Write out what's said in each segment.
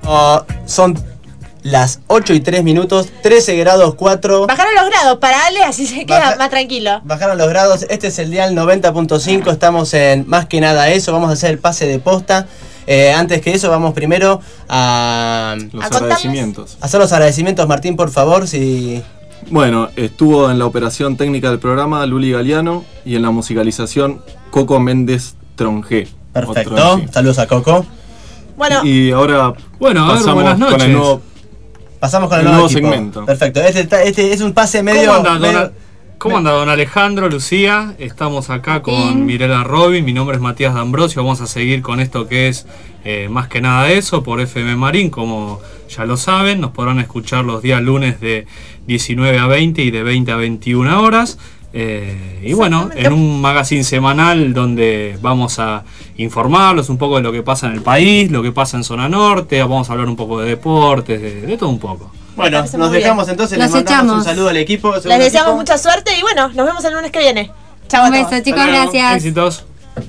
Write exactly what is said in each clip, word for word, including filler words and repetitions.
Uh, son las ocho y tres minutos, trece grados cuatro. Bajaron los grados para Ale, así se queda Baja, más tranquilo. Bajaron los grados, este es el dial noventa punto cinco, estamos en Más que Nada Eso, vamos a hacer el pase de posta. Eh, antes que eso, vamos primero a... Los a agradecimientos. Hacer los agradecimientos, Martín, por favor, si... Bueno, estuvo en la operación técnica del programa Luli Galeano y en la musicalización Coco Méndez Tronjé. Perfecto, Tronjé. Saludos a Coco. Bueno, Y, y ahora Bueno, a ver, pasamos buenas con noches. el nuevo... Pasamos con el, El nuevo, nuevo equipo. segmento. Perfecto, este, este es un pase medio... ¿Cómo anda, medio- don, ¿Cómo anda don Alejandro, Lucía? Estamos acá con Martín. Mirela Robin, mi nombre es Matías D'Ambrosio, vamos a seguir con esto que es eh, Más que Nada Eso por F M Marín, como ya lo saben, nos podrán escuchar los días lunes de diecinueve a veinte y de veinte a veintiuna horas. Eh, y bueno, en un magazine semanal donde vamos a informarlos un poco de lo que pasa en el país, lo que pasa en zona norte, vamos a hablar un poco de deportes, de, de todo un poco. Bueno, parece nos muy dejamos bien. entonces, Los les mandamos echamos. un saludo al equipo. les segundo deseamos equipo. mucha suerte y bueno, nos vemos el lunes que viene. Chao. Un a todos. beso, chicos, Hasta luego. gracias. Éxitos.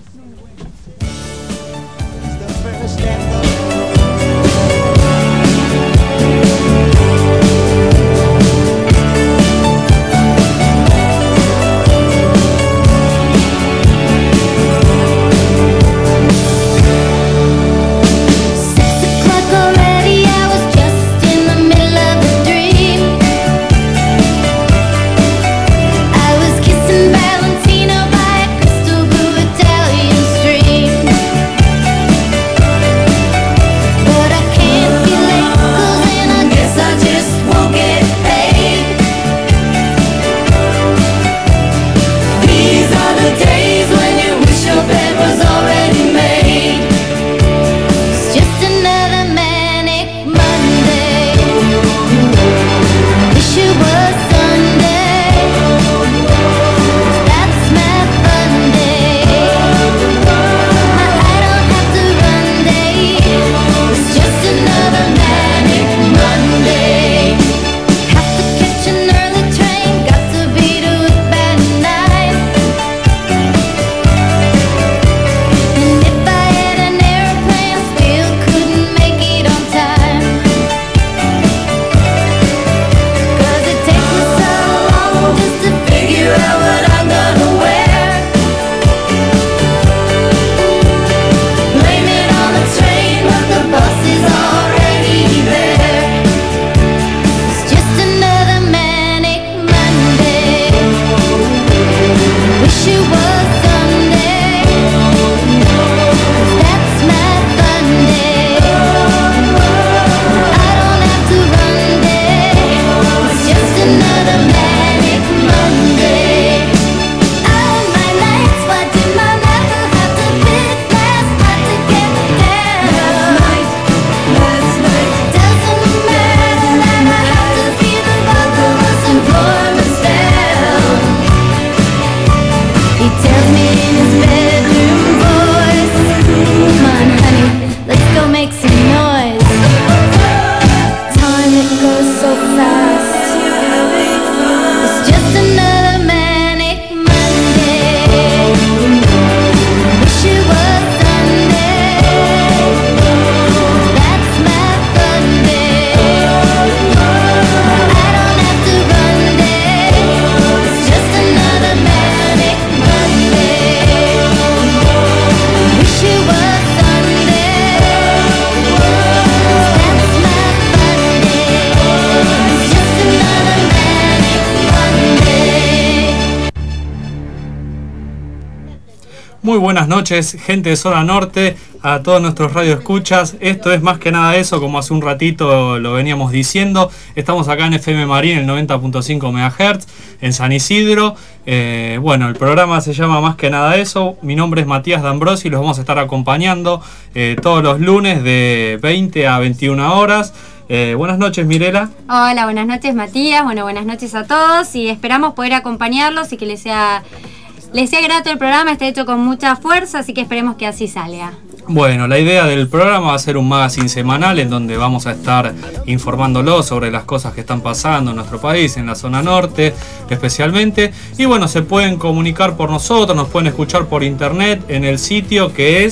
Muy buenas noches, gente de Zona Norte, a todos nuestros radioescuchas. Esto es Más que Nada Eso, como hace un ratito lo veníamos diciendo. Estamos acá en F M Marín, el noventa punto cinco megahertz, en San Isidro. Eh, bueno, el programa se llama Más que Nada Eso. Mi nombre es Matías D'Ambrosio y los vamos a estar acompañando eh, todos los lunes de veinte a veintiuna horas. Eh, buenas noches, Mirela. Hola, buenas noches, Matías. Bueno, buenas noches a todos y esperamos poder acompañarlos y que les sea, les sea grato el programa. Está hecho con mucha fuerza, así que esperemos que así salga. Bueno, la idea del programa va a ser un magazine semanal en donde vamos a estar informándolos sobre las cosas que están pasando en nuestro país, en la zona norte especialmente. Y bueno, se pueden comunicar por nosotros, nos pueden escuchar por internet en el sitio que es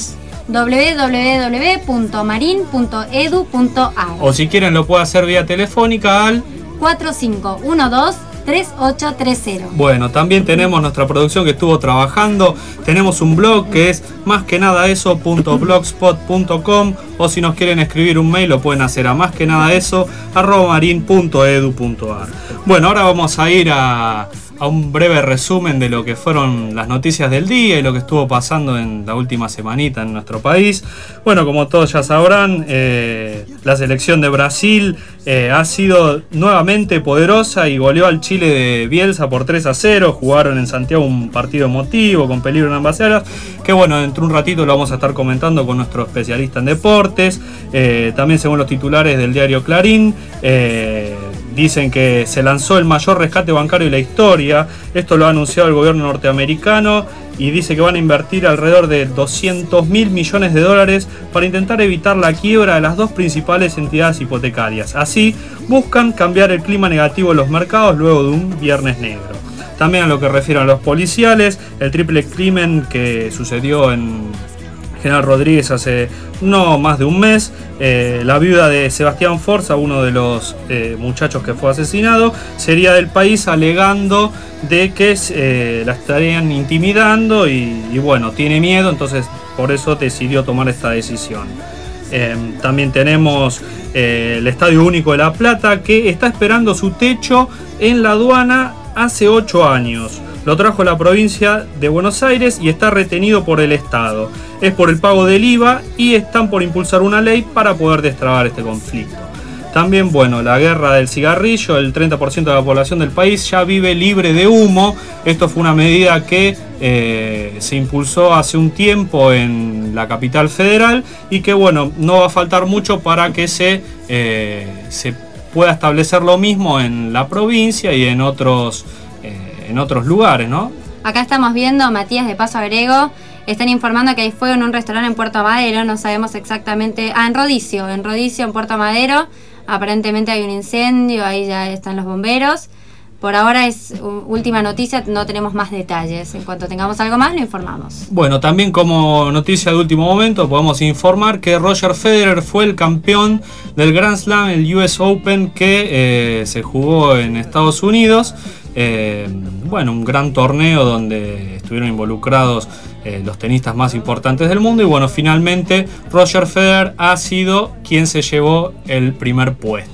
doble u doble u doble u punto marin punto edu punto ar. O si quieren lo puede hacer vía telefónica al cuatro cinco uno dos tres ocho tres cero. Bueno, también tenemos nuestra producción que estuvo trabajando. Tenemos un blog que es más que nada eso punto blogspot punto com, o si nos quieren escribir un mail lo pueden hacer a más que nada eso arroba marin punto edu punto ar. Bueno, ahora vamos a ir a, a un breve resumen de lo que fueron las noticias del día y lo que estuvo pasando en la última semanita en nuestro país. Bueno, como todos ya sabrán, eh, la selección de Brasil eh, ha sido nuevamente poderosa y goleó al Chile de Bielsa por tres a cero. Jugaron en Santiago un partido emotivo con peligro en ambas áreas, que bueno, dentro de un ratito lo vamos a estar comentando con nuestro especialista en deportes. Eh, también según los titulares del diario Clarín, eh, dicen que se lanzó el mayor rescate bancario de la historia. Esto lo ha anunciado el gobierno norteamericano y dice que van a invertir alrededor de doscientos mil millones de dólares para intentar evitar la quiebra de las dos principales entidades hipotecarias. Así, buscan cambiar el clima negativo de los mercados luego de un viernes negro. También a lo que refieren a los policiales, el triple crimen que sucedió en General Rodríguez hace no más de un mes, eh, la viuda de Sebastián Forza, uno de los eh, muchachos que fue asesinado, sería del país alegando de que eh, la estarían intimidando y, y bueno, tiene miedo, entonces por eso decidió tomar esta decisión. Eh, también tenemos eh, el Estadio Único de La Plata, que está esperando su techo en la aduana hace ocho años. Lo trajo la provincia de Buenos Aires y está retenido por el Estado. Es por el pago del I V A y están por impulsar una ley para poder destrabar este conflicto. También, bueno, la guerra del cigarrillo, el treinta por ciento de la población del país ya vive libre de humo. Esto fue una medida que eh, se impulsó hace un tiempo en la capital federal y que, bueno, no va a faltar mucho para que se, eh, se pueda establecer lo mismo en la provincia y en otros en otros lugares, ¿no? Acá estamos viendo, Matías de Paso Agrego, están informando que hay fuego en un restaurante en Puerto Madero, no sabemos exactamente, ah, en Rodicio, en Rodicio, en Puerto Madero, aparentemente hay un incendio, ahí ya están los bomberos. Por ahora es última noticia, no tenemos más detalles. En cuanto tengamos algo más, lo informamos. Bueno, también como noticia de último momento, podemos informar que Roger Federer fue el campeón del Grand Slam, el U S Open, que eh, se jugó en Estados Unidos. Eh, bueno, un gran torneo donde estuvieron involucrados eh, los tenistas más importantes del mundo. Y bueno, finalmente Roger Federer ha sido quien se llevó el primer puesto.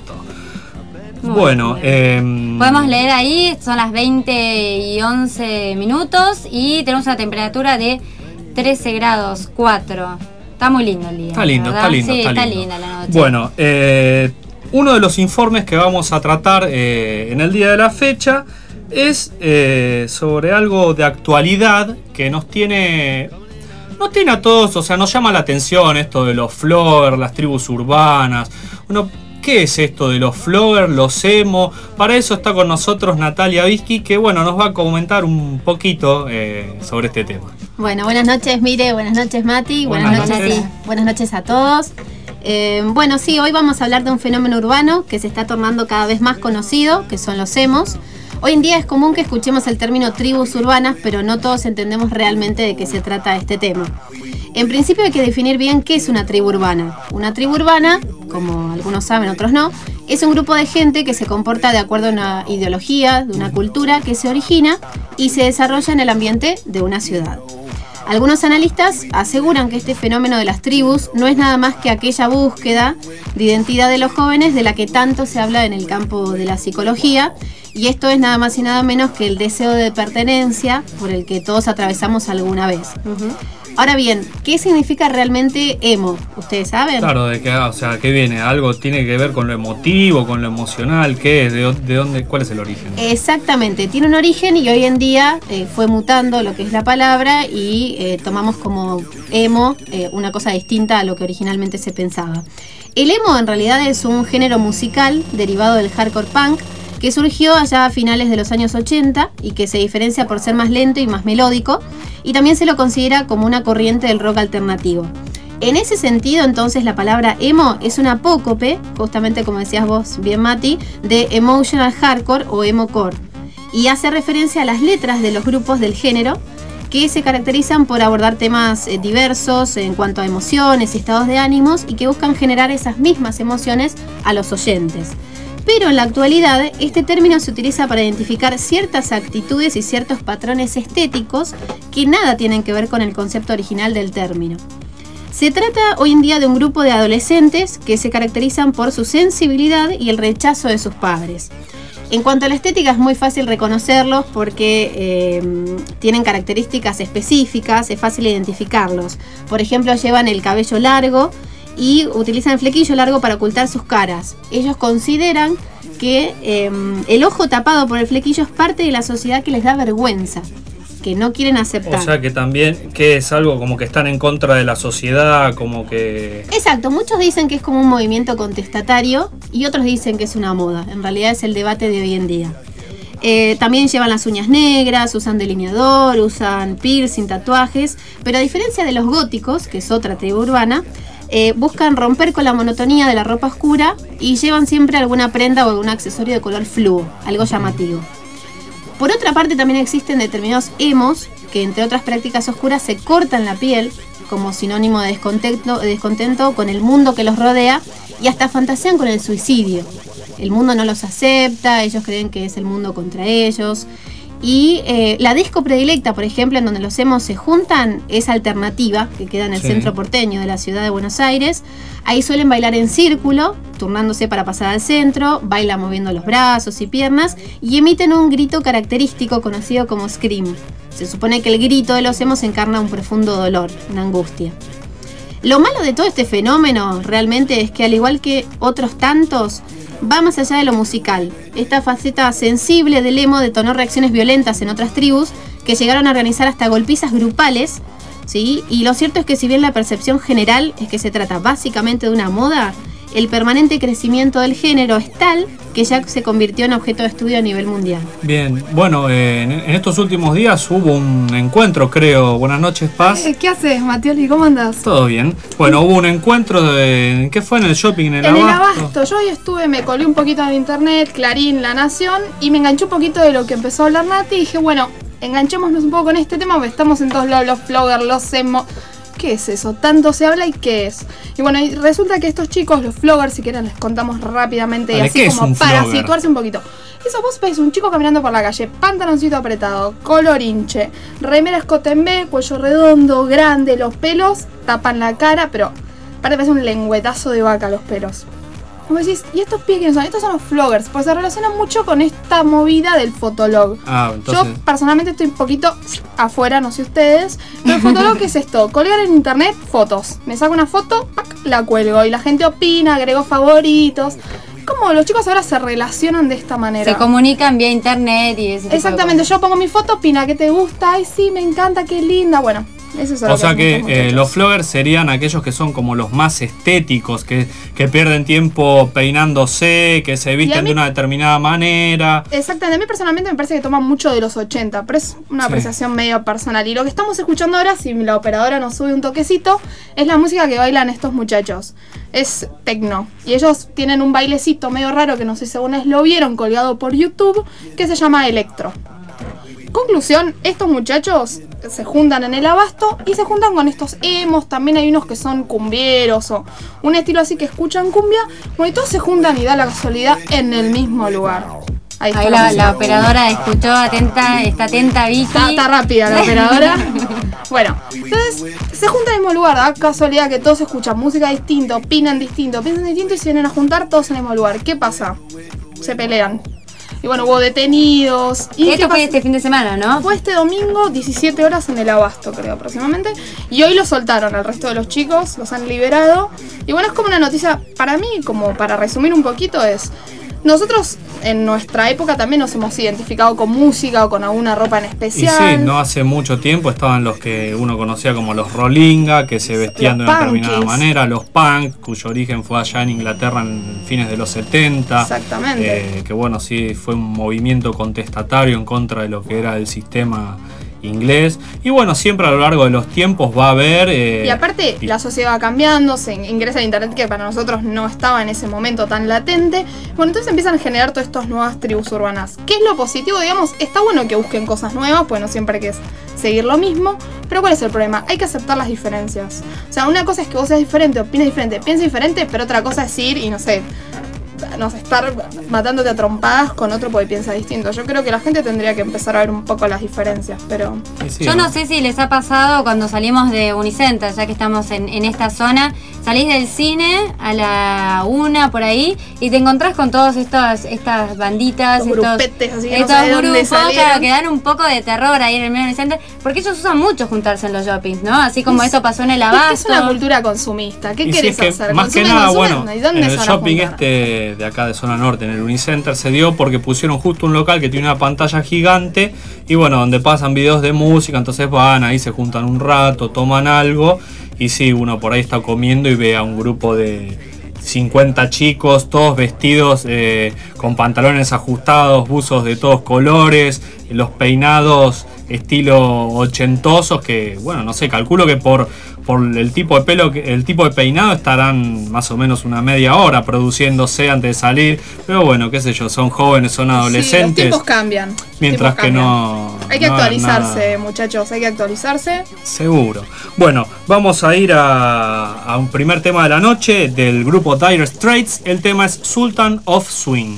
Bueno, eh, podemos leer ahí, son las veinte y once minutos y tenemos una temperatura de trece grados cuatro. Está muy lindo el día. Está lindo, ¿verdad? está lindo. Sí, está, está lindo. linda la noche. Bueno, eh, uno de los informes que vamos a tratar eh, en el día de la fecha es eh, sobre algo de actualidad que nos tiene... Nos tiene a todos, o sea, nos llama la atención esto de los floggers, las tribus urbanas. Uno... ¿Qué es esto de los floggers, los emo? Para eso está con nosotros Natalia Visky, que bueno, nos va a comentar un poquito eh, sobre este tema. Bueno, buenas noches Mire, buenas noches Mati, buenas, buenas noches, noches. Sí, buenas noches a todos. Eh, bueno, sí, hoy vamos a hablar de un fenómeno urbano que se está tornando cada vez más conocido, que son los emos. Hoy en día es común que escuchemos el término tribus urbanas, pero no todos entendemos realmente de qué se trata este tema. En principio hay que definir bien qué es una tribu urbana. Una tribu urbana, como algunos saben, otros no, es un grupo de gente que se comporta de acuerdo a una ideología, de una cultura que se origina y se desarrolla en el ambiente de una ciudad. Algunos analistas aseguran que este fenómeno de las tribus no es nada más que aquella búsqueda de identidad de los jóvenes de la que tanto se habla en el campo de la psicología, y esto es nada más y nada menos que el deseo de pertenencia por el que todos atravesamos alguna vez. Uh-huh. Ahora bien, ¿qué significa realmente emo? ¿Ustedes saben? Claro, de que, o sea, ¿qué viene? ¿Algo tiene que ver con lo emotivo, con lo emocional? ¿Qué es? ¿De, de dónde? ¿Cuál es el origen? Exactamente, tiene un origen y hoy en día eh, fue mutando lo que es la palabra y eh, tomamos como emo eh, una cosa distinta a lo que originalmente se pensaba. El emo en realidad es un género musical derivado del hardcore punk que surgió allá a finales de los años ochenta y que se diferencia por ser más lento y más melódico, y también se lo considera como una corriente del rock alternativo. En ese sentido, entonces, la palabra emo es un apócope, justamente como decías vos bien Mati, de emotional hardcore o emo core, y hace referencia a las letras de los grupos del género que se caracterizan por abordar temas eh, diversos en cuanto a emociones y estados de ánimos y que buscan generar esas mismas emociones a los oyentes. Pero en la actualidad, este término se utiliza para identificar ciertas actitudes y ciertos patrones estéticos que nada tienen que ver con el concepto original del término. Se trata hoy en día de un grupo de adolescentes que se caracterizan por su sensibilidad y el rechazo de sus padres. En cuanto a la estética, es muy fácil reconocerlos porque eh, tienen características específicas, es fácil identificarlos. Por ejemplo, llevan el cabello largo y utilizan el flequillo largo para ocultar sus caras. Ellos consideran que eh, el ojo tapado por el flequillo es parte de la sociedad que les da vergüenza, que no quieren aceptar. O sea que también, que es algo como que están en contra de la sociedad, como que... Exacto, muchos dicen que es como un movimiento contestatario y otros dicen que es una moda. En realidad es el debate de hoy en día. Eh, también llevan las uñas negras, usan delineador, usan piercing, tatuajes, pero a diferencia de los góticos, que es otra tribu urbana, eh, buscan romper con la monotonía de la ropa oscura y llevan siempre alguna prenda o algún accesorio de color fluo, algo llamativo. Por otra parte, también existen determinados emos que, entre otras prácticas oscuras, se cortan la piel como sinónimo de descontento, de descontento con el mundo que los rodea y hasta fantasean con el suicidio. El mundo no los acepta, ellos creen que es el mundo contra ellos. Y eh, la disco predilecta, por ejemplo, en donde los emos se juntan, es Alternativa, que queda en el sí. centro porteño de la ciudad de Buenos Aires. Ahí suelen bailar en círculo, turnándose para pasar al centro, bailan moviendo los brazos y piernas y emiten un grito característico conocido como scream. Se supone que el grito de los emos encarna un profundo dolor, una angustia. Lo malo de todo este fenómeno realmente es que, al igual que otros tantos, va más allá de lo musical. Esta faceta sensible del emo detonó reacciones violentas en otras tribus que llegaron a organizar hasta golpizas grupales, ¿sí? Y lo cierto es que, si bien la percepción general es que se trata básicamente de una moda, el permanente crecimiento del género es tal que ya se convirtió en objeto de estudio a nivel mundial. Bien, bueno, eh, en, en estos últimos días hubo un encuentro, creo. Buenas noches, Paz. ¿Qué haces, Matioli? ¿Cómo andás? Todo bien. Bueno, hubo un encuentro de... ¿Qué fue? ¿En el shopping? ¿En el en Abasto? En el Abasto. Yo hoy estuve, me colé un poquito en internet, Clarín, La Nación, y me enganché un poquito de lo que empezó a hablar Nati y dije, bueno, enganchémonos un poco con este tema porque estamos en todos lados, los bloggers, los emo... ¿Qué es eso? Tanto se habla y ¿qué es? Y bueno, y resulta que estos chicos, los floggers, si quieren les contamos rápidamente y así como para flogger? situarse un poquito. Eso, vos ves un chico caminando por la calle, pantaloncito apretado, color hinche, remera escote en B, cuello redondo, grande, los pelos tapan la cara, pero parece un lengüetazo de vaca los pelos. Como decís, ¿y estos pibes quiénes son? Estos son los floggers, pues se relacionan mucho con esta movida del fotolog. Ah, entonces... Yo personalmente estoy un poquito afuera, no sé ustedes, pero el fotolog, ¿qué es esto? Colgar en internet fotos. Me saco una foto, ¡pac!, la cuelgo y la gente opina, agrego favoritos. Como los chicos ahora se relacionan de esta manera. Se comunican vía internet y ese tipo Exactamente, yo pongo mi foto, opina, ¿qué te gusta? Ay, sí, me encanta, qué linda, bueno. Eso es o sea que, que eh, los floggers serían aquellos que son como los más estéticos, que, que pierden tiempo peinándose, que se visten mí, de una determinada manera. Exactamente, a mí personalmente me parece que toman mucho de los ochenta, pero es una sí. apreciación medio personal. Y lo que estamos escuchando ahora, si la operadora nos sube un toquecito, es la música que bailan estos muchachos. Es techno. Y ellos tienen un bailecito medio raro que no sé si alguna vez lo vieron colgado por YouTube, que se llama Electro. Conclusión, estos muchachos se juntan en el Abasto y se juntan con estos emos. También hay unos que son cumbieros o un estilo así que escuchan cumbia. Bueno, y todos se juntan y da la casualidad en el mismo lugar. Ahí, Ahí la, la operadora escuchó atenta, está atenta, Vicky. Está, está rápida la operadora. Bueno, entonces se juntan en el mismo lugar, da casualidad que todos escuchan música distinta, opinan distinto, piensan distinto y se vienen a juntar todos en el mismo lugar. ¿Qué pasa? Se pelean. Y bueno, hubo detenidos. Y esto fue este fin de semana, ¿no? Fue este domingo, diecisiete horas en el Abasto, creo, aproximadamente. Y hoy lo soltaron al resto de los chicos, los han liberado. Y bueno, es como una noticia, para mí, como para resumir un poquito, es... Nosotros en nuestra época también nos hemos identificado con música o con alguna ropa en especial. Y sí, no hace mucho tiempo estaban los que uno conocía como los Rollinga, que se vestían los de una punkies. determinada manera, los punk, cuyo origen fue allá en Inglaterra en fines de los setenta. Exactamente. Eh, que bueno, sí, fue un movimiento contestatario en contra de lo que era el sistema inglés. Y bueno, siempre a lo largo de los tiempos va a haber... Eh, y aparte, y, la sociedad va cambiando, se ingresa a internet que para nosotros no estaba en ese momento tan latente. Bueno, entonces empiezan a generar todas estas nuevas tribus urbanas. ¿Qué es lo positivo? Digamos, está bueno que busquen cosas nuevas, pues no siempre hay que seguir lo mismo. Pero ¿cuál es el problema? Hay que aceptar las diferencias. O sea, una cosa es que vos seas diferente, opines diferente, pienses diferente, pero otra cosa es ir y no sé... no sé, estar matándote a trompadas con otro porque piensa distinto. Yo creo que la gente tendría que empezar a ver un poco las diferencias, pero... Sí, Yo no sé si les ha pasado cuando salimos de Unicenter, ya que estamos en, en esta zona, salís del cine a la una por ahí y te encontrás con todas estas, estas banditas, Los estos, grupetes, así que estos no sé de dónde grupos, salieron. claro, que dan un poco de terror ahí en el medio de Unicenter, porque ellos usan mucho juntarse en los shoppings, ¿no? Así como Es- eso pasó en el Es abasto. que es una cultura consumista. ¿Qué y sí, querés es que hacer? más que Consumen, nada, consumen, bueno, ¿y dónde en se el van a shopping juntar? este de acá de zona norte, en el Unicenter, se dio porque pusieron justo un local que tiene una pantalla gigante y bueno, donde pasan videos de música, entonces van ahí, se juntan un rato, toman algo y sí, uno por ahí está comiendo y ve a un grupo de cincuenta chicos, todos vestidos eh, con pantalones ajustados, buzos de todos colores, los peinados estilo ochentosos que, bueno, no sé, calculo que por, por el tipo de pelo, que- el tipo de peinado estarán más o menos una media hora produciéndose antes de salir, pero bueno, qué sé yo, son jóvenes, son Sí, los adolescentes, tiempos cambian. los mientras tiempos que cambian. no... Hay que no hagan actualizarse, nada. muchachos, hay que actualizarse. Seguro. Bueno, vamos a ir a, a un primer tema de la noche del grupo Dire Straits. El tema es Sultan of Swing.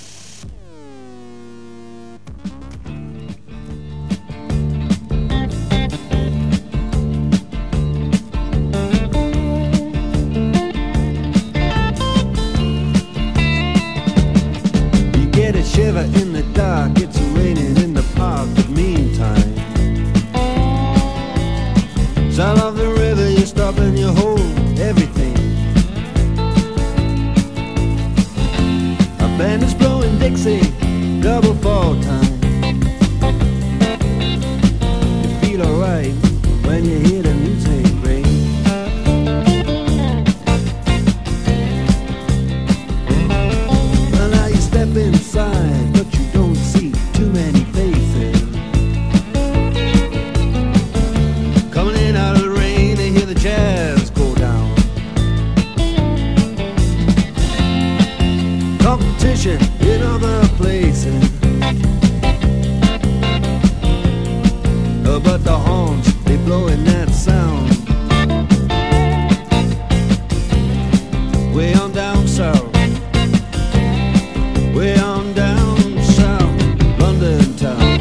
You get a shiver in the dark, it's raining in the park, but meantime sound of the river, you stop and you hold everything. A band is blowing Dixie, double fall time. You feel alright when you hear the music ring. Well, now you step inside, but you don't see too many faces. Coming in out of the rain and hear the jazz go down. Competition in other places. Uh, but the horns, they blowing that sound. Way on down south. Way on down south, London town.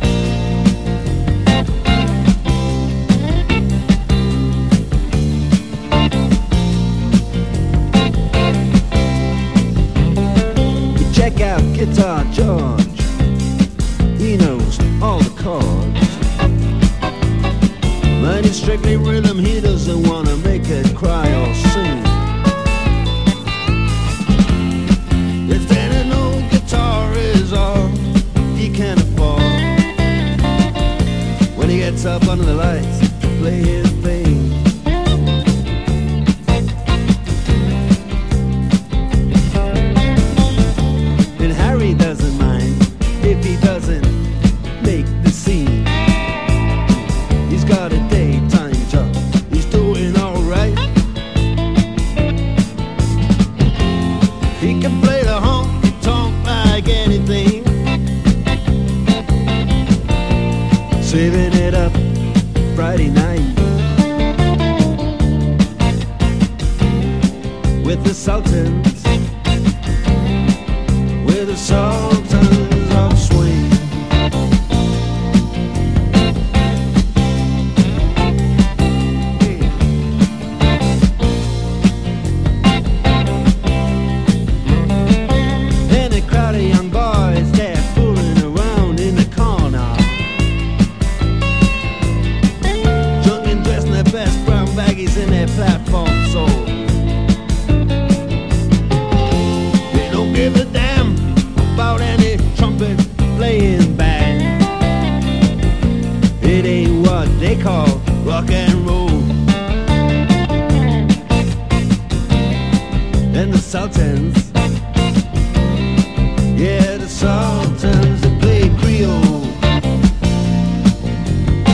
You check out Guitar George, he knows all the chords. But it's strictly rhythm, he doesn't wanna make it cry or sing. If any no guitar is all he can afford, when he gets up under the lights to play his thing. And Harry doesn't mind if he doesn't make the scene. He's got a daytime job, he's doing alright. He can play the honky tonk like anything, saving it up Friday night with the Sultans, with the Sultans of Swing. And a crowd of young boys, they're fooling around in the corner, drunk and dressed in their best brown baggies in their platform soles. They don't give a damn about any trumpet playing band. It ain't what they call rock and roll. And the Sultans, yeah, the Sultans, they play Creole.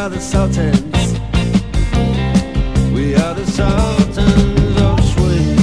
are the Sultans. We are the Sultans of Swing.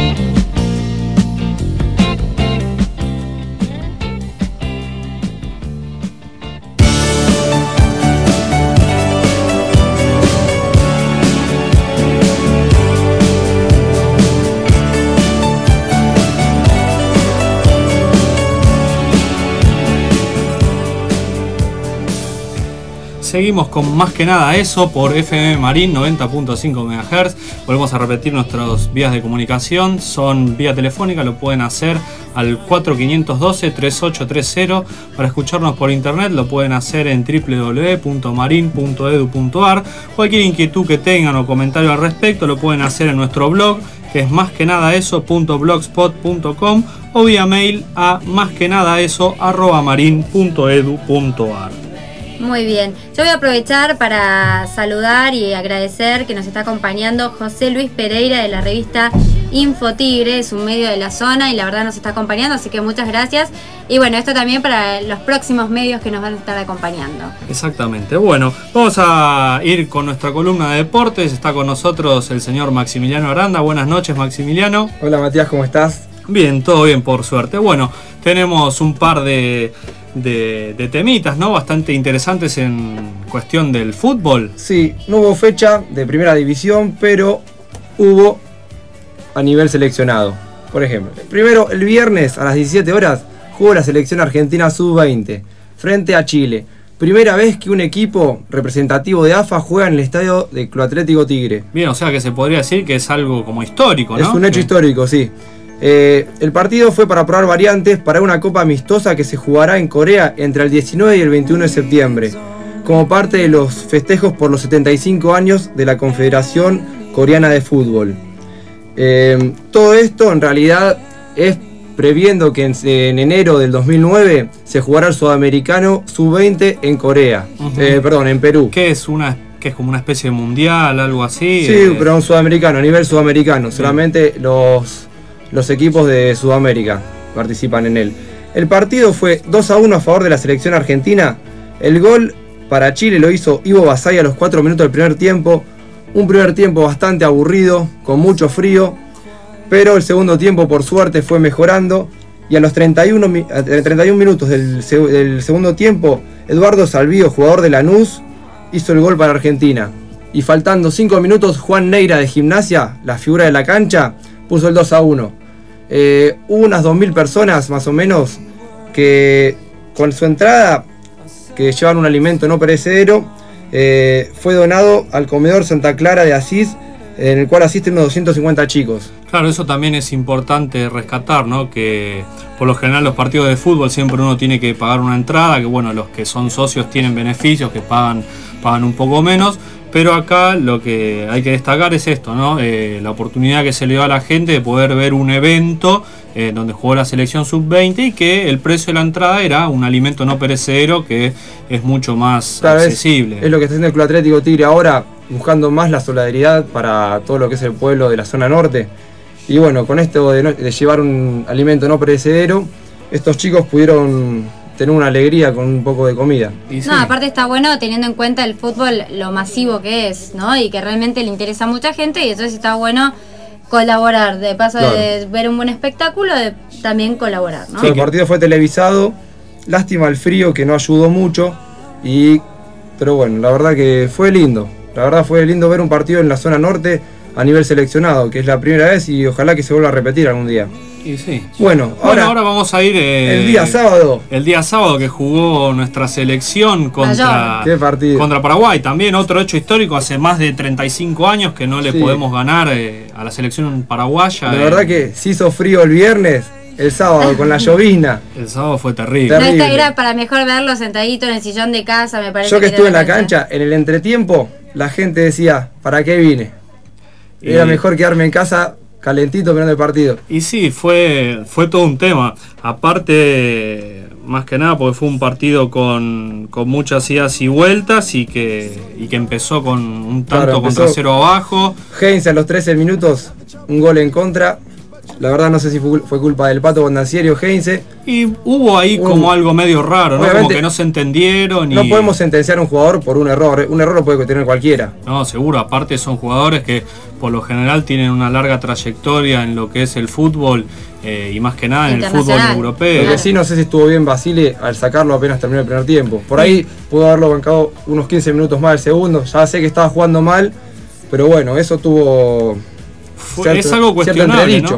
Seguimos con Más que nada eso por F M Marín noventa punto cinco megahertz. Volvemos a repetir nuestras vías de comunicación. Son vía telefónica, lo pueden hacer al cuatro cinco uno dos, tres ocho tres cero. Para escucharnos por internet lo pueden hacer en w w w punto marin punto edu punto ar. Cualquier inquietud que tengan o comentario al respecto lo pueden hacer en nuestro blog, que es más que nada eso punto blogspot punto com, o vía mail a más que nada eso arroba marin punto edu punto ar. Muy bien, yo voy a aprovechar para saludar y agradecer que nos está acompañando José Luis Pereira de la revista Infotigre, es un medio de la zona y la verdad nos está acompañando, así que muchas gracias. Y bueno, esto también para los próximos medios que nos van a estar acompañando. Exactamente, bueno, vamos a ir con nuestra columna de deportes. Está con nosotros el señor Maximiliano Aranda. Buenas noches, Maximiliano. Hola Matías, ¿cómo estás? Bien, todo bien por suerte. Bueno, tenemos un par de... De, de temitas, ¿no? Bastante interesantes en cuestión del fútbol. Sí, no hubo fecha de primera división, pero hubo a nivel seleccionado. Por ejemplo, primero el viernes a las diecisiete horas jugó la selección argentina sub veinte frente a Chile. Primera vez que un equipo representativo de A F A juega en el estadio del Club Atlético Tigre. Bien, o sea que se podría decir que es algo como histórico, ¿no? Es un hecho que... histórico, sí. Eh, el partido fue para probar variantes para una copa amistosa que se jugará en Corea entre el diecinueve y el veintiuno de septiembre, como parte de los festejos por los setenta y cinco años de la Confederación Coreana de Fútbol. Eh, todo esto en realidad es previendo que en, en enero del dos mil nueve se jugará el Sudamericano sub veinte en Corea, uh-huh. eh, perdón, en Perú. ¿Qué es una que es como una especie de mundial, algo así? Sí, eh... pero un sudamericano, a nivel sudamericano, sí. Solamente los... Los equipos de Sudamérica participan en él. El partido fue dos a uno a favor de la selección argentina. El gol para Chile lo hizo Ivo Basay a los cuatro minutos del primer tiempo. Un primer tiempo bastante aburrido, con mucho frío. Pero el segundo tiempo, por suerte, fue mejorando. Y a los treinta y uno, treinta y uno minutos del, del segundo tiempo, Eduardo Salvío, jugador de Lanús, hizo el gol para Argentina. Y faltando cinco minutos, Juan Neira de Gimnasia, la figura de la cancha, puso el dos a uno. Eh, hubo unas dos mil personas más o menos que con su entrada, que llevan un alimento no perecedero, eh, fue donado al comedor Santa Clara de Asís, en el cual asisten unos doscientos cincuenta chicos. Claro, eso también es importante rescatar, ¿no? Que por lo general los partidos de fútbol siempre uno tiene que pagar una entrada, que bueno, los que son socios tienen beneficios, que pagan, pagan un poco menos. Pero acá lo que hay que destacar es esto, ¿no? Eh, la oportunidad que se le dio a la gente de poder ver un evento eh, donde jugó la selección sub veinte y que el precio de la entrada era un alimento no perecedero que es mucho más claro, accesible. Es, es lo que está haciendo el Club Atlético Tigre ahora, buscando más la solidaridad para todo lo que es el pueblo de la zona norte. Y bueno, con esto de, no, de llevar un alimento no perecedero, estos chicos pudieron tener una alegría con un poco de comida. Sí. No, aparte está bueno teniendo en cuenta el fútbol, lo masivo que es, ¿no? Y que realmente le interesa a mucha gente y entonces está bueno colaborar, de paso claro. de ver un buen espectáculo, de también colaborar, ¿no? Sí, el partido fue televisado, lástima el frío que no ayudó mucho, y pero bueno, la verdad que fue lindo, la verdad fue lindo ver un partido en la zona norte a nivel seleccionado, que es la primera vez y ojalá que se vuelva a repetir algún día. Y sí. Bueno, ahora, bueno, ahora vamos a ir eh, el día sábado. El día sábado que jugó nuestra selección contra, ¿Qué partido? contra Paraguay. También otro hecho histórico, hace más de treinta y cinco años que no le sí. podemos ganar eh, a la selección paraguaya. La eh. verdad que se hizo frío el viernes, el sábado con la llovizna. El sábado fue terrible. terrible. No, esta era para mejor verlo sentadito en el sillón de casa, me parece. Yo que, que estuve en la cancha. cancha, en el entretiempo, la gente decía, ¿para qué vine? Y... Era mejor quedarme en casa calentito mirando el partido. Y sí, fue, fue todo un tema. Aparte, más que nada, porque fue un partido con, con muchas idas y vueltas y que, y que empezó con un tanto claro, contra cero abajo. Heinze a los trece minutos, un gol en contra. La verdad no sé si fue, fue culpa del Pato Bondancieri o Heinze, Y hubo ahí Un- como algo medio raro, ¿no? Como Obviamente, que no se entendieron. Y... No podemos sentenciar a un jugador por un error. ¿eh? Un error lo puede tener cualquiera. No, seguro, aparte son jugadores que por lo general tienen una larga trayectoria en lo que es el fútbol eh, y más que nada en el fútbol Internacional. europeo. Lo que sí, no sé si estuvo bien Basile al sacarlo apenas terminó el primer tiempo. Por ahí pudo haberlo bancado unos quince minutos más el segundo. Ya sé que estaba jugando mal, pero bueno, eso tuvo. Fue- cierto- es algo cierto cuestionable, entredicho. ¿no?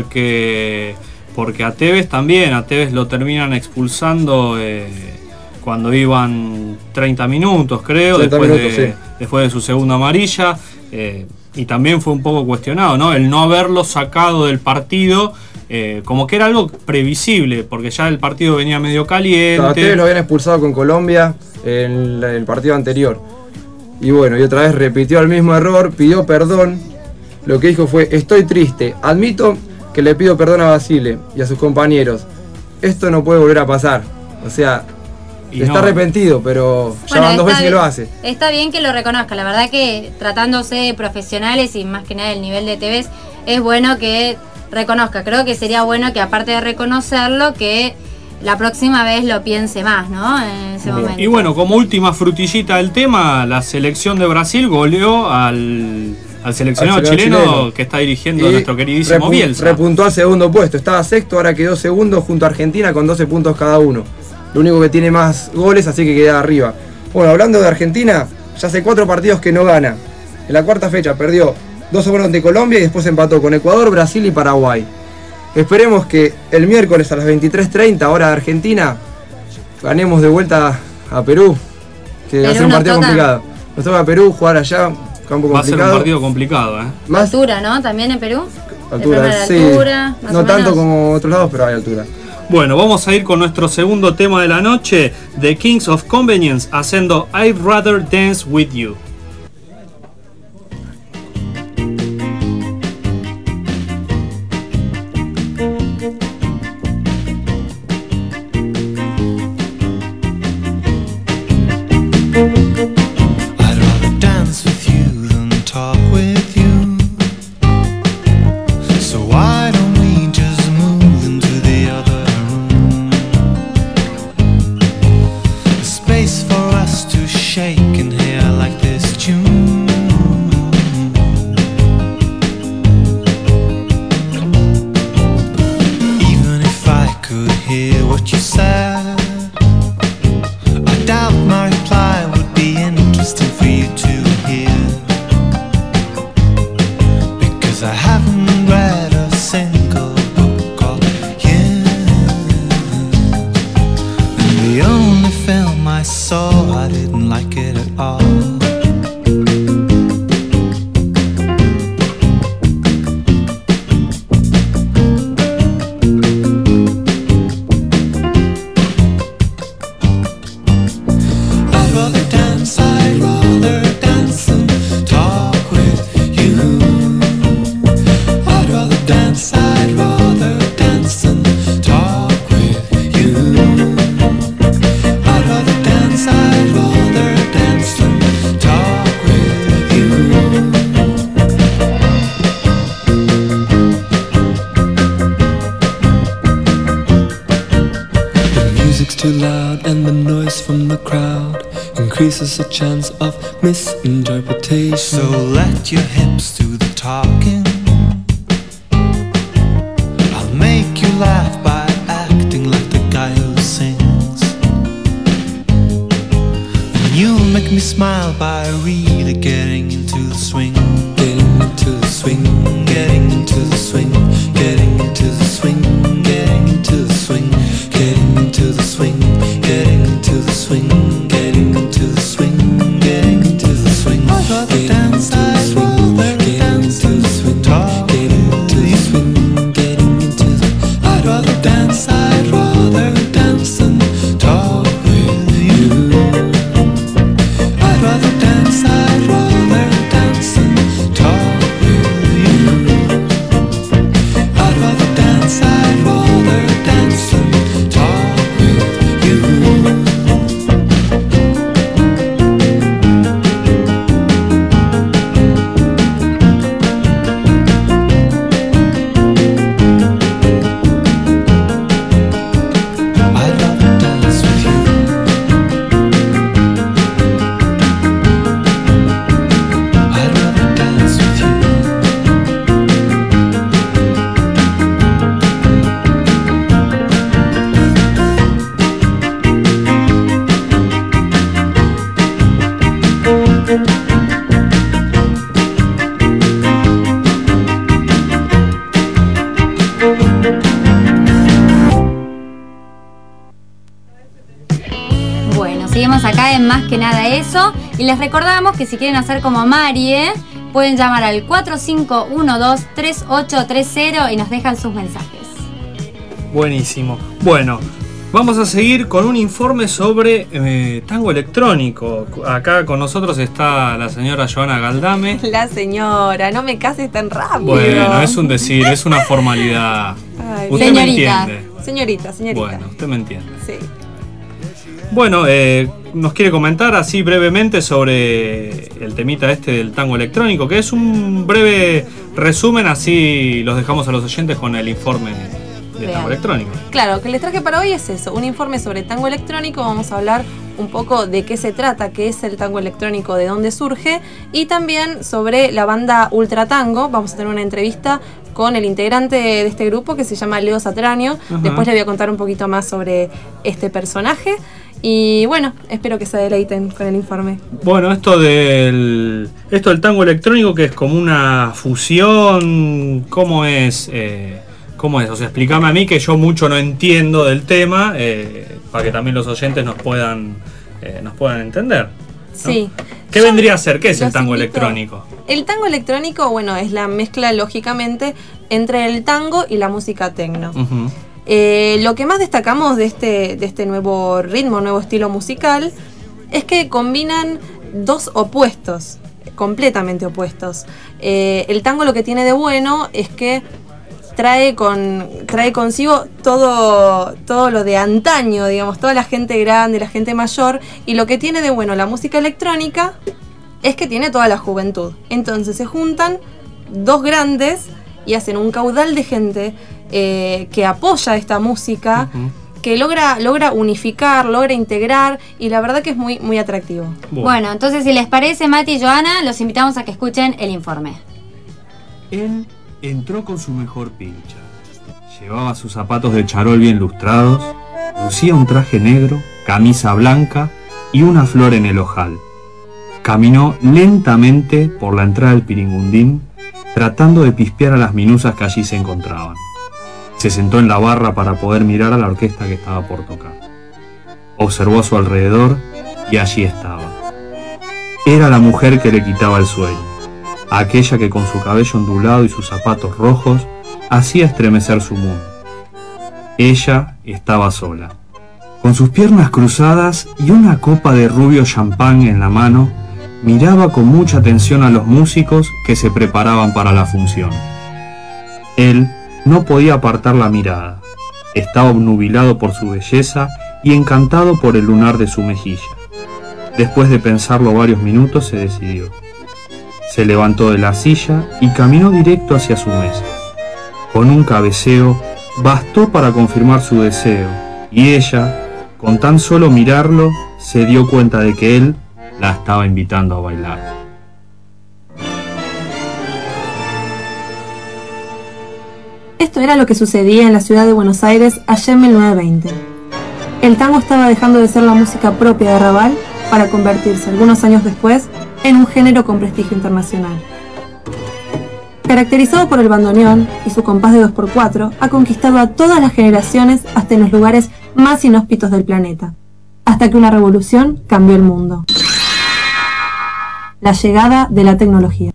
Porque, porque a Tevez también, a Tevez lo terminan expulsando eh, cuando iban treinta minutos, creo, treinta después, minutos, de, sí. después de su segunda amarilla. eh, y también fue un poco cuestionado, ¿no? El no haberlo sacado del partido, eh, como que era algo previsible, porque ya el partido venía medio A caliente. Tevez lo habían expulsado con Colombia en el partido anterior. Y bueno, y otra vez repitió el mismo error, pidió perdón. Lo que dijo fue: estoy triste, admito que le pido perdón a Basile y a sus compañeros. Esto no puede volver a pasar. O sea, Y está no. arrepentido, pero ya Bueno, van dos está veces que bien- lo hace. Está bien que lo reconozca. La verdad que tratándose de profesionales y más que nada el nivel de Tevez, es bueno que reconozca. Creo que sería bueno que aparte de reconocerlo, que la próxima vez lo piense más, ¿no? En ese momento. Y bueno, como última frutillita del tema, la selección de Brasil goleó al, al seleccionado Al seleccionado chileno, chileno. que está dirigiendo Y nuestro queridísimo repu- Bielsa. Repuntó al segundo puesto, estaba sexto, ahora quedó segundo junto a Argentina con doce puntos cada uno. Lo único que tiene más goles, así que queda arriba. Bueno, hablando de Argentina, ya hace cuatro partidos que no gana. En la cuarta fecha perdió dos a uno ante Colombia y después empató con Ecuador, Brasil y Paraguay. Esperemos que el miércoles a las veintitrés treinta, hora de Argentina, ganemos de vuelta a Perú, que va a Perú ser un nos partido toca. complicado. Nos toca a Perú, jugar allá, campo Va a ser un complicado. partido complicado, ¿eh? Más Altura, ¿no? También en Perú. altura, El problema de la sí. altura, más No o tanto menos. como otros lados, pero hay altura. Bueno, vamos a ir con nuestro segundo tema de la noche, The Kings of Convenience, haciendo I'd Rather Dance With You. I'd rather dance with you than talk with you. So why don't we just move into the other room? A space for us to shake and hear like this tune. Even if I could hear what you said, I doubt my reply would be interesting for you to hear, because I haven't read a single book of yours. And the only film I saw, I didn't like it at all. I'd rather dance, I'd rather dance and talk with you. I'd rather dance, I'd rather dance and talk with you. I'd rather dance, I'd rather dance and talk with you. The music's too loud and the noise from the crowd increases the chance of misinterpretation. So let your hips do the talking. I'll make you laugh by acting like the guy who sings. And you'll make me smile by really getting into the swing. Getting into the swing, getting into the swing, getting into the swing, getting into the swing, getting into the swing, getting into the swing, getting into the swing, getting into the swing. I'd rather dance, I'd rather dance into the swing, getting into the swing, getting into the. I'd rather dance, I'd rather dance and talk with you. I'd rather dance, I'd rather dance and talk with you. I'd rather dance, I'd rather dance and talk with you. Nada Eso. Y les recordamos que si quieren hacer como Marie, pueden llamar al cuatro cinco uno dos tres ocho tres cero y nos dejan sus mensajes. Buenísimo. Bueno, vamos a seguir con un informe sobre eh, tango electrónico. Acá con nosotros está la señora Joana Galdame. La señora, no me cases tan rápido. Bueno, es un decir, es una formalidad. Ay, usted señorita. me entiende. Señorita, señorita. Bueno, usted me entiende. Sí. Bueno, eh, nos quiere comentar así brevemente sobre el temita este del tango electrónico, que es un breve resumen, así los dejamos a los oyentes con el informe de Vean. tango electrónico. Claro, lo que les traje para hoy es eso, un informe sobre tango electrónico. Vamos a hablar un poco de qué se trata, qué es el tango electrónico, de dónde surge, y también sobre la banda Ultra Tango. Vamos a tener una entrevista con el integrante de este grupo que se llama Leo Satraño. Ajá. Después le voy a contar un poquito más sobre este personaje. Y bueno, espero que se deleiten con el informe. Bueno, esto del esto del tango electrónico, que es como una fusión, ¿cómo es? Eh, ¿Cómo es? O sea, explícame a mí, que yo mucho no entiendo del tema, eh, para que también los oyentes nos puedan, eh, nos puedan entender, ¿no? Sí. ¿Qué Yo vendría a ser? ¿Qué es el los tango invito- electrónico? El tango electrónico, bueno, es la mezcla, lógicamente, entre el tango y la música techno. Ujú. Eh, lo que más destacamos de este, de este nuevo ritmo, nuevo estilo musical, es que combinan dos opuestos, completamente opuestos. Eh, el tango lo que tiene de bueno es que trae, con, trae consigo todo, todo lo de antaño, digamos, toda la gente grande, la gente mayor, y lo que tiene de bueno la música electrónica es que tiene toda la juventud. Entonces se juntan dos grandes y hacen un caudal de gente eh, que apoya esta música, Ujú. que logra, logra unificar, logra integrar, y la verdad que es muy, muy atractivo. Bueno. Bueno, entonces si les parece, Mati y Joana, los invitamos a que escuchen el informe. Él entró con su mejor pincha. Llevaba sus zapatos de charol bien lustrados, lucía un traje negro, camisa blanca y una flor en el ojal. Caminó lentamente por la entrada del Piringundín, tratando de pispear a las minusas que allí se encontraban. Se sentó en la barra para poder mirar a la orquesta que estaba por tocar. Observó a su alrededor y allí estaba. Era la mujer que le quitaba el sueño, aquella que con su cabello ondulado y sus zapatos rojos hacía estremecer su mundo. Ella estaba sola, con sus piernas cruzadas y una copa de rubio champán en la mano. Miraba con mucha atención a los músicos que se preparaban para la función. Él no podía apartar la mirada. Estaba obnubilado por su belleza y encantado por el lunar de su mejilla. Después de pensarlo varios minutos, se decidió. Se levantó de la silla y caminó directo hacia su mesa. Con un cabeceo bastó para confirmar su deseo, y ella, con tan solo mirarlo, se dio cuenta de que él la estaba invitando a bailar. Esto era lo que sucedía en la ciudad de Buenos Aires allá en mil novecientos veinte. El tango estaba dejando de ser la música propia de Raval para convertirse algunos años después en un género con prestigio internacional. Caracterizado por el bandoneón y su compás de dos por cuatro, ha conquistado a todas las generaciones hasta en los lugares más inhóspitos del planeta, hasta que una revolución cambió el mundo. La llegada de la tecnología.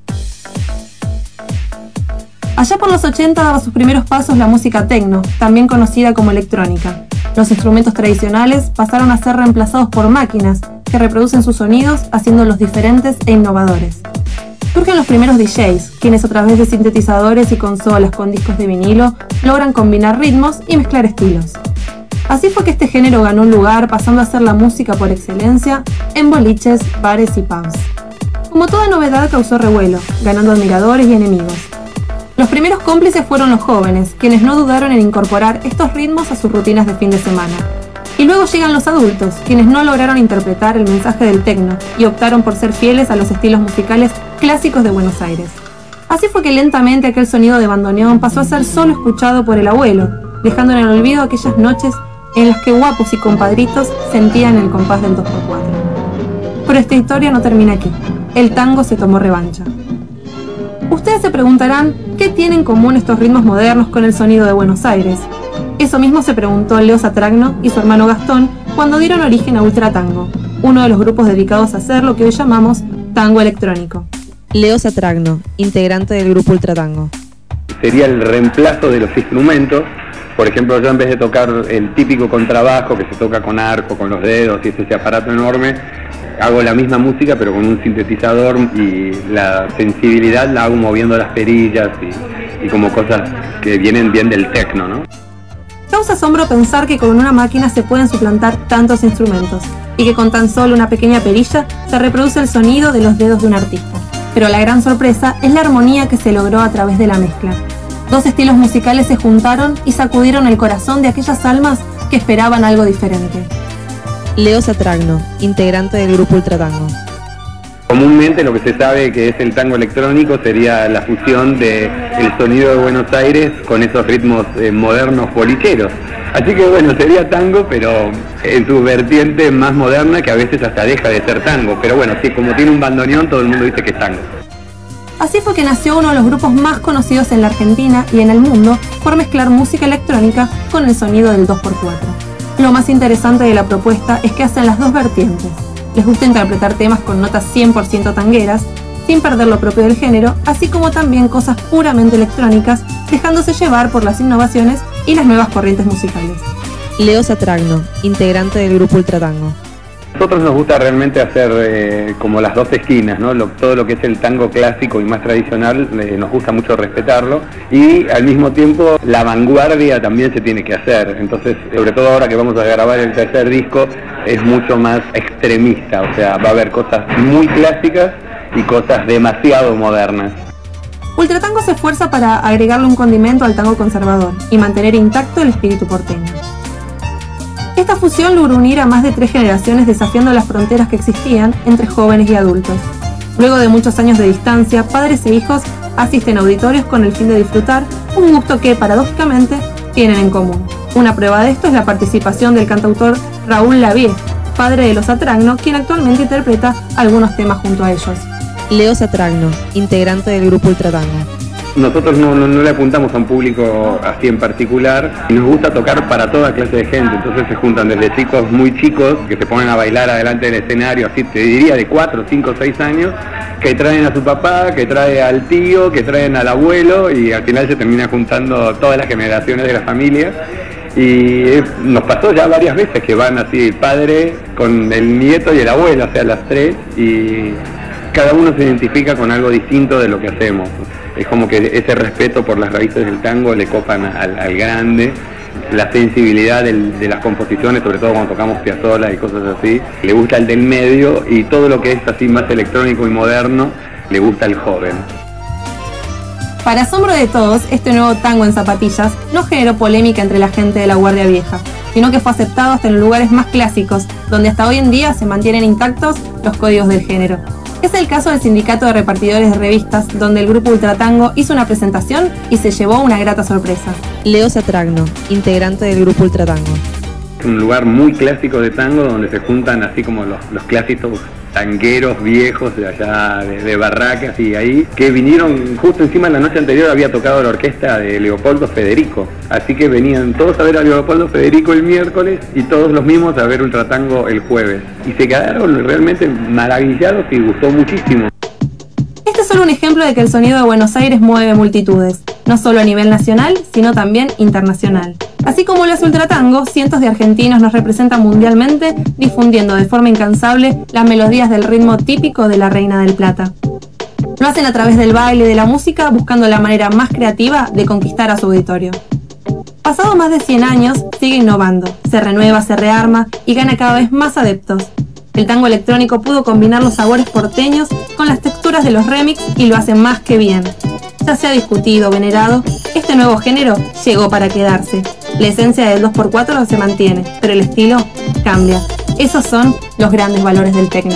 Allá por los ochenta daba sus primeros pasos la música techno, también conocida como electrónica. Los instrumentos tradicionales pasaron a ser reemplazados por máquinas que reproducen sus sonidos haciéndolos diferentes e innovadores. Surgen los primeros D Js, quienes a través de sintetizadores y consolas con discos de vinilo logran combinar ritmos y mezclar estilos. Así fue que este género ganó un lugar, pasando a ser la música por excelencia en boliches, bares y pubs. Como toda novedad, causó revuelo, ganando admiradores y enemigos. Los primeros cómplices fueron los jóvenes, quienes no dudaron en incorporar estos ritmos a sus rutinas de fin de semana. Y luego llegan los adultos, quienes no lograron interpretar el mensaje del techno y optaron por ser fieles a los estilos musicales clásicos de Buenos Aires. Así fue que lentamente aquel sonido de bandoneón pasó a ser solo escuchado por el abuelo, dejando en el olvido aquellas noches en las que guapos y compadritos sentían el compás del dos por cuatro. Pero esta historia no termina aquí. El tango se tomó revancha. Ustedes se preguntarán, ¿qué tienen en común estos ritmos modernos con el sonido de Buenos Aires? Eso mismo se preguntó Leo Satragno y su hermano Gastón cuando dieron origen a Ultra Tango, uno de los grupos dedicados a hacer lo que hoy llamamos tango electrónico. Leo Satragno, integrante del grupo Ultratango. Sería el reemplazo de los instrumentos. Por ejemplo, yo en vez de tocar el típico contrabajo que se toca con arco, con los dedos y ese aparato enorme, hago la misma música pero con un sintetizador y la sensibilidad la hago moviendo las perillas y, y como cosas que vienen bien del techno, ¿no? Causa asombro pensar que con una máquina se pueden suplantar tantos instrumentos y que con tan solo una pequeña perilla se reproduce el sonido de los dedos de un artista. Pero la gran sorpresa es la armonía que se logró a través de la mezcla. Dos estilos musicales se juntaron y sacudieron el corazón de aquellas almas que esperaban algo diferente. Leo Satragno, integrante del grupo Ultratango. Comúnmente lo que se sabe que es el tango electrónico sería la fusión del sonido de Buenos Aires con esos ritmos eh, modernos bolicheros. Así que bueno, sería tango, pero en su vertiente más moderna, que a veces hasta deja de ser tango. Pero bueno, sí, como tiene un bandoneón, todo el mundo dice que es tango. Así fue que nació uno de los grupos más conocidos en la Argentina y en el mundo por mezclar música electrónica con el sonido del dos por cuatro. Lo más interesante de la propuesta es que hacen las dos vertientes. Les gusta interpretar temas con notas cien por ciento tangueras, sin perder lo propio del género, así como también cosas puramente electrónicas, dejándose llevar por las innovaciones y las nuevas corrientes musicales. Leo Satragno, integrante del grupo Ultratango. A nosotros nos gusta realmente hacer eh, como las dos esquinas, ¿no? Lo, todo lo que es el tango clásico y más tradicional, eh, nos gusta mucho respetarlo, y al mismo tiempo la vanguardia también se tiene que hacer. Entonces, sobre todo ahora que vamos a grabar el tercer disco, es mucho más extremista, o sea, va a haber cosas muy clásicas y cosas demasiado modernas. Ultratango se esfuerza para agregarle un condimento al tango conservador y mantener intacto el espíritu porteño. Esta fusión logra unir a más de tres generaciones desafiando las fronteras que existían entre jóvenes y adultos. Luego de muchos años de distancia, padres e hijos asisten a auditorios con el fin de disfrutar un gusto que, paradójicamente, tienen en común. Una prueba de esto es la participación del cantautor Raúl Lavie, padre de los Satragno, quien actualmente interpreta algunos temas junto a ellos. Leo Satragno, integrante del grupo Ultratango. Nosotros no, no, no le apuntamos a un público así en particular, y nos gusta tocar para toda clase de gente. Entonces se juntan desde chicos muy chicos que se ponen a bailar adelante del escenario, así te diría de cuatro, cinco, seis años, que traen a su papá, que trae al tío, que traen al abuelo, y al final se termina juntando todas las generaciones de la familia. Y eh, nos pasó ya varias veces que van así el padre con el nieto y el abuelo, o sea, las tres, y cada uno se identifica con algo distinto de lo que hacemos. Es como que ese respeto por las raíces del tango le copan al, al grande, la sensibilidad del, de las composiciones, sobre todo cuando tocamos Piazzolla y cosas así, le gusta el del medio, y todo lo que es así más electrónico y moderno le gusta al joven. Para asombro de todos, este nuevo tango en zapatillas no generó polémica entre la gente de la Guardia Vieja, sino que fue aceptado hasta en los lugares más clásicos, donde hasta hoy en día se mantienen intactos los códigos del género. Es el caso del Sindicato de Repartidores de Revistas, donde el grupo Ultratango hizo una presentación y se llevó una grata sorpresa. Leo Satragno, integrante del grupo Ultratango. Es un lugar muy clásico de tango donde se juntan así como los, los clásicos tangueros viejos de allá de, de Barracas y ahí, que vinieron justo encima. La noche anterior había tocado la orquesta de Leopoldo Federico, así que venían todos a ver a Leopoldo Federico el miércoles y todos los mismos a ver Ultratango el jueves, y se quedaron realmente maravillados y gustó muchísimo. Este es solo un ejemplo de que el sonido de Buenos Aires mueve multitudes, no solo a nivel nacional, sino también internacional. Así como lo hace Ultratango, cientos de argentinos nos representan mundialmente, difundiendo de forma incansable las melodías del ritmo típico de la Reina del Plata. Lo hacen a través del baile y de la música, buscando la manera más creativa de conquistar a su auditorio. Pasado más de cien años, sigue innovando, se renueva, se rearma y gana cada vez más adeptos. El tango electrónico pudo combinar los sabores porteños con las texturas de los remix y lo hace más que bien. Ya sea discutido o venerado, este nuevo género llegó para quedarse. La esencia del dos por cuatro se mantiene, pero el estilo cambia. Esos son los grandes valores del techno.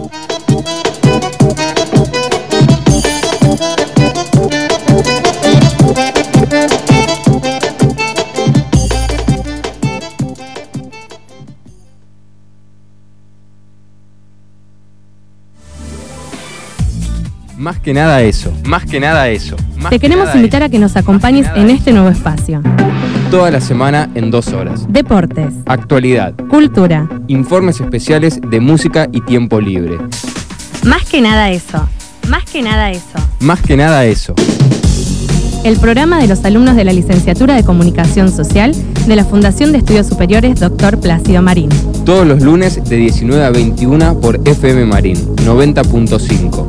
Más que nada eso, más que nada eso. Más Te queremos invitar a que nos acompaques en este nuevo espacio. Toda la semana en dos horas. Deportes, Actualidad. cultura, Informes especiales de música y tiempo libre. más que nada eso, más que nada eso. Más que nada eso. El programa de los alumnos de la Licenciatura de Comunicación Social de la Fundación de Estudios Superiores doctor Plácido Marín. Todos los lunes de diecinueve a veintiuna por F M Marín noventa punto cinco.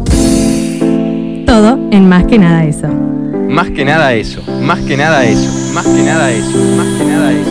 Todo en más que nada eso. Más que nada eso. Más que nada eso. Más que nada eso. Más que nada eso.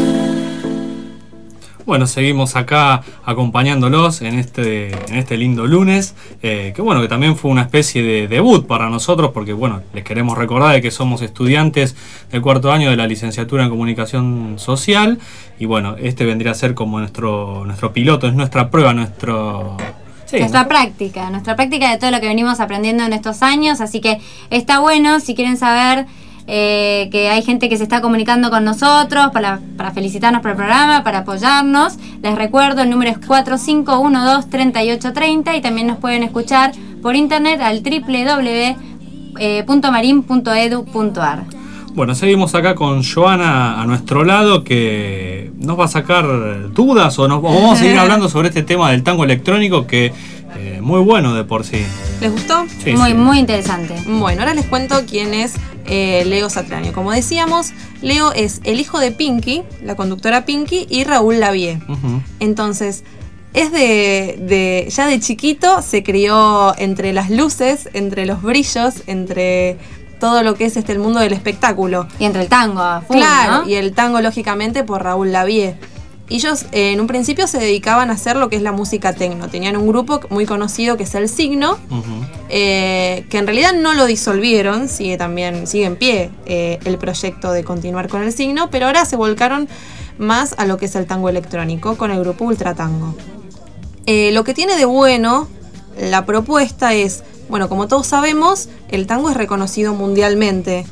Bueno, seguimos acá acompañándolos en este, en este lindo lunes, eh, que bueno, que también fue una especie de debut para nosotros, porque bueno, les queremos recordar de que somos estudiantes del cuarto año de la licenciatura en Comunicación Social, y bueno, este vendría a ser como nuestro, nuestro piloto, es nuestra prueba, nuestro... Sí, nuestra ¿no? práctica, nuestra práctica de todo lo que venimos aprendiendo en estos años, así que está bueno, si quieren saber eh, que hay gente que se está comunicando con nosotros para, para felicitarnos por el programa, para apoyarnos, les recuerdo, el número es cuatro cinco uno dos, tres ocho tres cero y también nos pueden escuchar por internet al doble u doble u doble u punto marin punto edu punto ar. Bueno, seguimos acá con Joana a nuestro lado, que nos va a sacar dudas o, nos, o vamos a seguir hablando sobre este tema del tango electrónico, que eh, muy bueno de por sí. ¿Les gustó? Sí, muy, sí. muy interesante. Bueno, ahora les cuento quién es eh, Leo Satriani. Como decíamos, Leo es el hijo de Pinky, la conductora Pinky, y Raúl Lavie. Uh-huh. Entonces, es de, de. Ya de chiquito se crió entre las luces, entre los brillos, entre todo lo que es este el mundo del espectáculo. Y entre el tango, a full, claro, ¿no? y el tango, lógicamente, por Raúl Lavie. Y ellos eh, en un principio se dedicaban a hacer lo que es la música tecno. Tenían un grupo muy conocido que es El Signo, Uh-huh. eh, que en realidad no lo disolvieron, sigue también, sigue en pie eh, el proyecto de continuar con El Signo, pero ahora se volcaron más a lo que es el tango electrónico con el grupo Ultratango. Eh, lo que tiene de bueno la propuesta es, bueno, como todos sabemos, el tango es reconocido mundialmente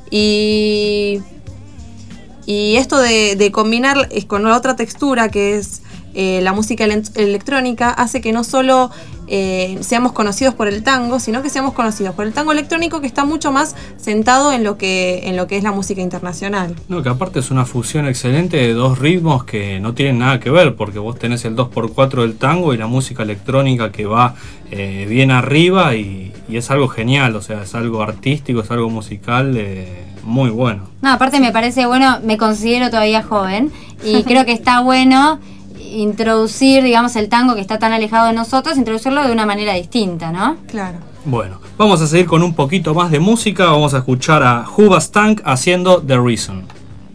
y, y esto de, de combinar con la otra textura que es eh, la música ele- electrónica hace que no solo eh, seamos conocidos por el tango, sino que seamos conocidos por el tango electrónico, que está mucho más sentado en lo que, en lo que es la música internacional. No, que aparte es una fusión excelente de dos ritmos que no tienen nada que ver, porque vos tenés el dos por cuatro del tango y la música electrónica que va eh, bien arriba y, y es algo genial, o sea, es algo artístico, es algo musical eh, muy bueno. No, aparte me parece bueno, me considero todavía joven y creo que está bueno introducir, digamos, el tango que está tan alejado de nosotros, introducirlo de una manera distinta, ¿no? Claro. Bueno, vamos a seguir con un poquito más de música, vamos a escuchar a Hoobastank haciendo The Reason.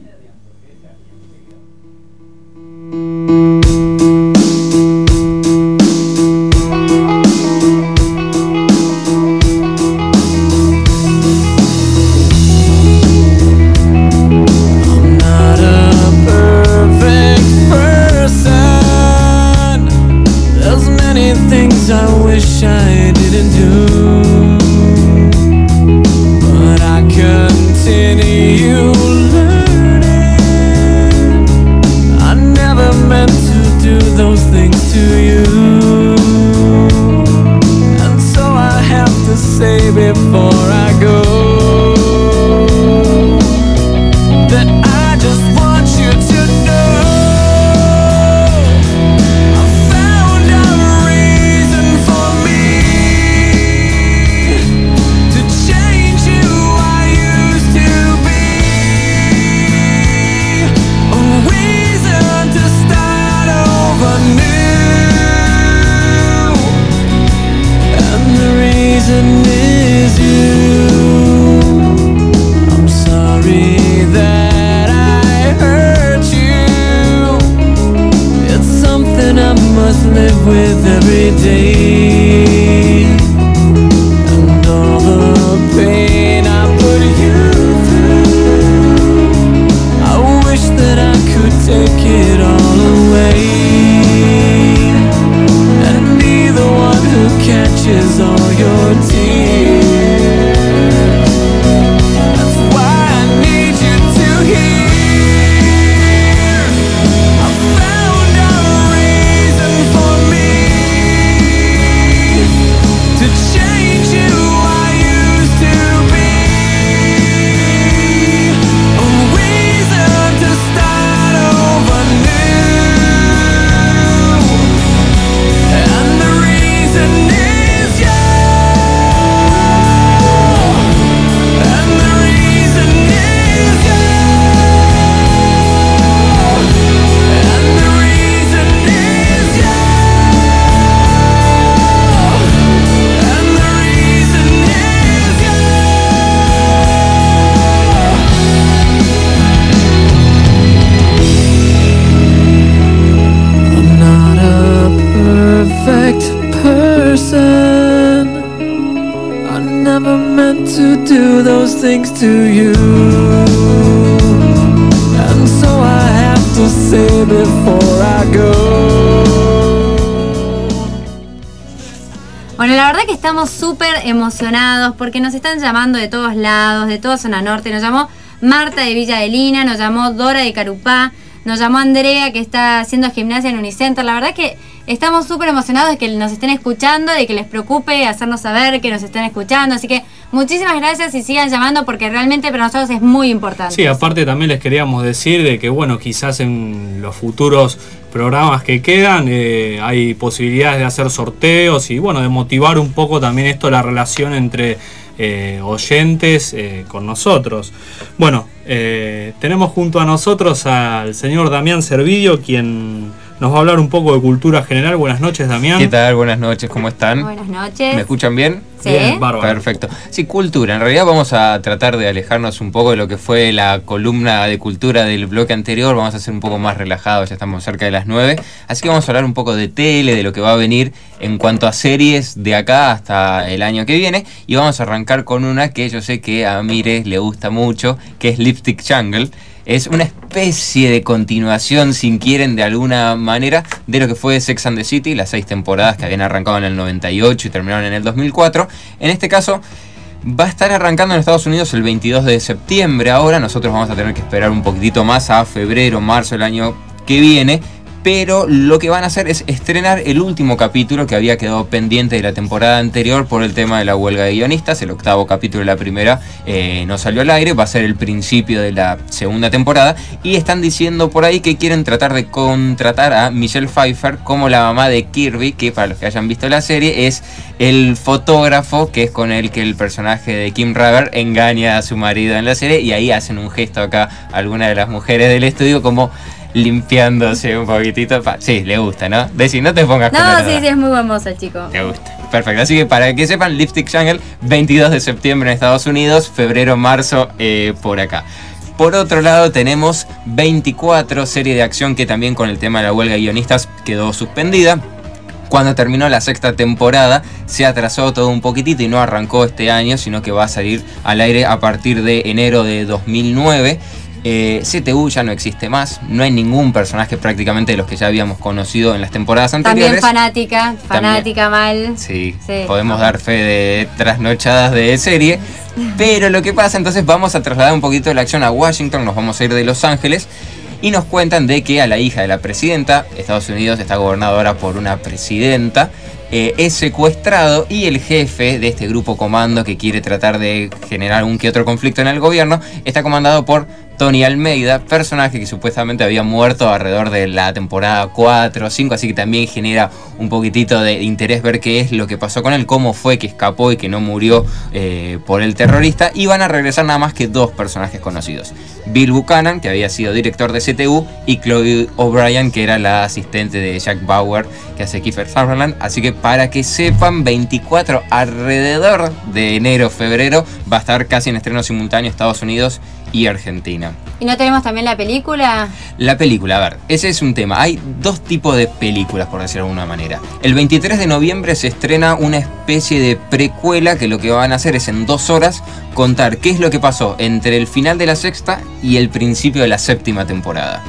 I wish I didn't do, but I continue learning. never meant to do those things to you. And so I have to say before I go. Bueno, la verdad que estamos súper emocionados porque nos están llamando de todos lados, de toda zona norte. Nos llamó Marta de Villa de Lina, nos llamó Dora de Carupá, nos llamó Andrea que está haciendo gimnasia en Unicenter. La verdad que estamos súper emocionados de que nos estén escuchando, de que les preocupe hacernos saber que nos estén escuchando. Así que muchísimas gracias y sigan llamando porque realmente para nosotros es muy importante. Sí, aparte también les queríamos decir de que, bueno, quizás en los futuros programas que quedan eh, hay posibilidades de hacer sorteos y, bueno, de motivar un poco también esto, la relación entre eh, oyentes eh, con nosotros. Bueno, eh, tenemos junto a nosotros al señor Damián Servidio, quien nos va a hablar un poco de cultura general. Buenas noches, Damián. ¿Qué tal? Buenas noches, ¿cómo están? Buenas noches. ¿Me escuchan bien? Sí. Bien, bárbaro. Perfecto. Sí, cultura. En realidad vamos a tratar de alejarnos un poco de lo que fue la columna de cultura del bloque anterior. Vamos a ser un poco más relajados, ya estamos cerca de las nueve. Así que vamos a hablar un poco de tele, de lo que va a venir en cuanto a series de acá hasta el año que viene. Y vamos a arrancar con una que yo sé que a Mire le gusta mucho, que es Lipstick Jungle. Es una especie de continuación, si quieren, de alguna manera, de lo que fue Sex and the City, las seis temporadas que habían arrancado en el noventa y ocho y terminaron en el dos mil cuatro. En este caso, va a estar arrancando en Estados Unidos el veintidós de septiembre ahora. Nosotros vamos a tener que esperar un poquitito más a febrero, marzo del año que viene. Pero lo que van a hacer es estrenar el último capítulo que había quedado pendiente de la temporada anterior por el tema de la huelga de guionistas. El octavo capítulo de la primera eh, no salió al aire, va a ser el principio de la segunda temporada. Y están diciendo por ahí que quieren tratar de contratar a Michelle Pfeiffer como la mamá de Kirby, que para los que hayan visto la serie es el fotógrafo que es con el que el personaje de Kim Raver engaña a su marido en la serie. Y ahí hacen un gesto acá algunas de las mujeres del estudio como limpiándose un poquitito. Sí, le gusta, ¿no? Deci, no te pongas con No, sí, sí, es muy buen mozo el chico. Te gusta. Perfecto. Así que para que sepan, Lipstick Jungle, veintidós de septiembre en Estados Unidos, febrero, marzo eh, por acá. Por otro lado tenemos veinticuatro, serie de acción que también con el tema de la huelga de guionistas quedó suspendida. Cuando terminó la sexta temporada se atrasó todo un poquitito y no arrancó este año, sino que va a salir al aire a partir de enero de dos mil nueve. Eh, C T U ya no existe más, no hay ningún personaje prácticamente de los que ya habíamos conocido en las temporadas anteriores. También fanática, fanática También. mal. Sí, sí, podemos dar fe de trasnochadas de serie. Pero lo que pasa, entonces vamos a trasladar un poquito de la acción a Washington, nos vamos a ir de Los Ángeles. Y nos cuentan de que a la hija de la presidenta, Estados Unidos está gobernado ahora por una presidenta, eh, es secuestrado y el jefe de este grupo comando que quiere tratar de generar un que otro conflicto en el gobierno está comandado por Tony Almeida, personaje que supuestamente había muerto alrededor de la temporada cuatro o cinco, así que también genera un poquitito de interés ver qué es lo que pasó con él, cómo fue que escapó y que no murió eh, por el terrorista. Y van a regresar nada más que dos personajes conocidos: Bill Buchanan, que había sido director de C T U, y Chloe O'Brien, que era la asistente de Jack Bauer, que hace Kiefer Sutherland. Así que para que sepan, veinticuatro alrededor de enero, febrero, va a estar casi en estreno simultáneo Estados Unidos y Argentina. ¿Y no tenemos también la película? La película, a ver, ese es un tema. Hay dos tipos de películas, por decirlo de alguna manera. El veintitrés de noviembre se estrena una especie de precuela que lo que van a hacer es en dos horas contar qué es lo que pasó entre el final de la sexta y el principio de la séptima temporada,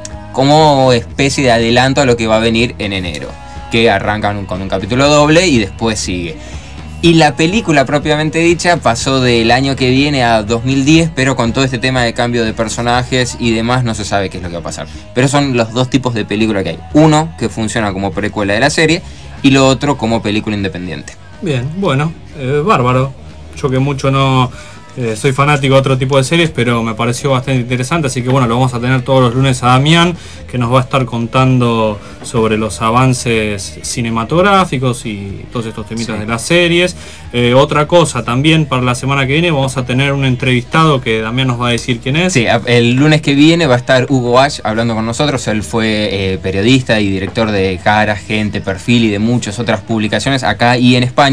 como especie de adelanto a lo que va a venir en enero, que arrancan con un capítulo doble y después sigue. Y la película propiamente dicha pasó del año que viene a dos mil diez, pero con todo este tema de cambio de personajes y demás no se sabe qué es lo que va a pasar. Pero son los dos tipos de película que hay. Uno que funciona como precuela de la serie y lo otro como película independiente. Bien, bueno, eh, bárbaro. Yo que mucho no eh, soy fanático de otro tipo de series, pero me pareció bastante interesante, así que bueno, lo vamos a tener todos los lunes a Damián, que nos va a estar contando sobre los avances cinematográficos y todos estos temitas sí. de las series. Eh, otra cosa también para la semana que viene, vamos a tener un entrevistado que Damián nos va a decir quién es. Sí, el lunes que viene va a estar Hugo Ash hablando con nosotros. Él fue eh, periodista y director de Cara, Gente, Perfil y de muchas otras publicaciones acá y en España.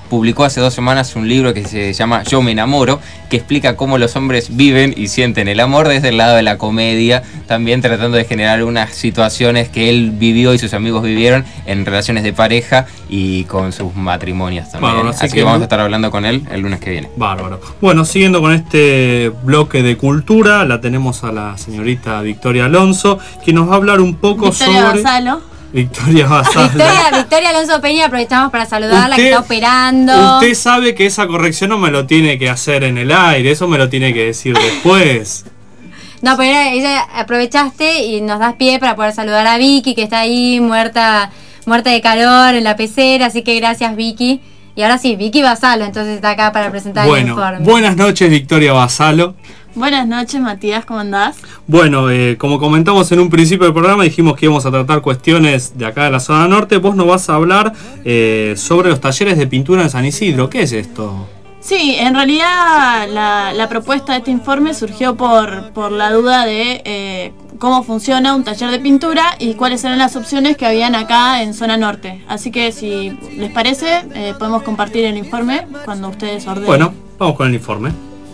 publicó hace dos semanas un libro que se llama Yo me enamoro, que explica cómo los hombres viven y sienten el amor desde el lado de la comedia, también tratando de generar unas situaciones que él vivió y sus amigos vivieron en relaciones de pareja y con sus matrimonios también. Bárbaro, así, así que que vamos a estar hablando con él el lunes que viene. Bárbaro. Bueno, siguiendo con este bloque de cultura, la tenemos a la señorita Victoria Alonso, que nos va a hablar un poco Victoria sobre... Basalo. Victoria Basalo. Victoria, Victoria Alonso Peña, aprovechamos para saludarla, que Usted- está operando. Usted sabe que esa corrección no me lo tiene que hacer en el aire, eso me lo tiene que decir después. No, pero era- ella aprovechaste y nos das pie para poder saludar a Vicky, que está ahí muerta, muerta de calor en la pecera, así que gracias, Vicky. Y ahora sí, Vicky Basalo, entonces está acá para presentar el Bueno, informe. buenas noches, Victoria Basalo. Buenas noches, Matías, ¿cómo andás? Bueno, eh, como comentamos en un principio del programa, dijimos que íbamos a tratar cuestiones de acá de la zona norte. Vos nos vas a hablar eh, sobre los talleres de pintura en San Isidro. ¿Qué es esto? Sí, en realidad la, la propuesta de este informe surgió por, por la duda de eh, cómo funciona un taller de pintura y cuáles eran las opciones que habían acá en zona norte. Así que si les parece, eh, podemos compartir el informe cuando ustedes ordenen. Bueno, vamos con el informe.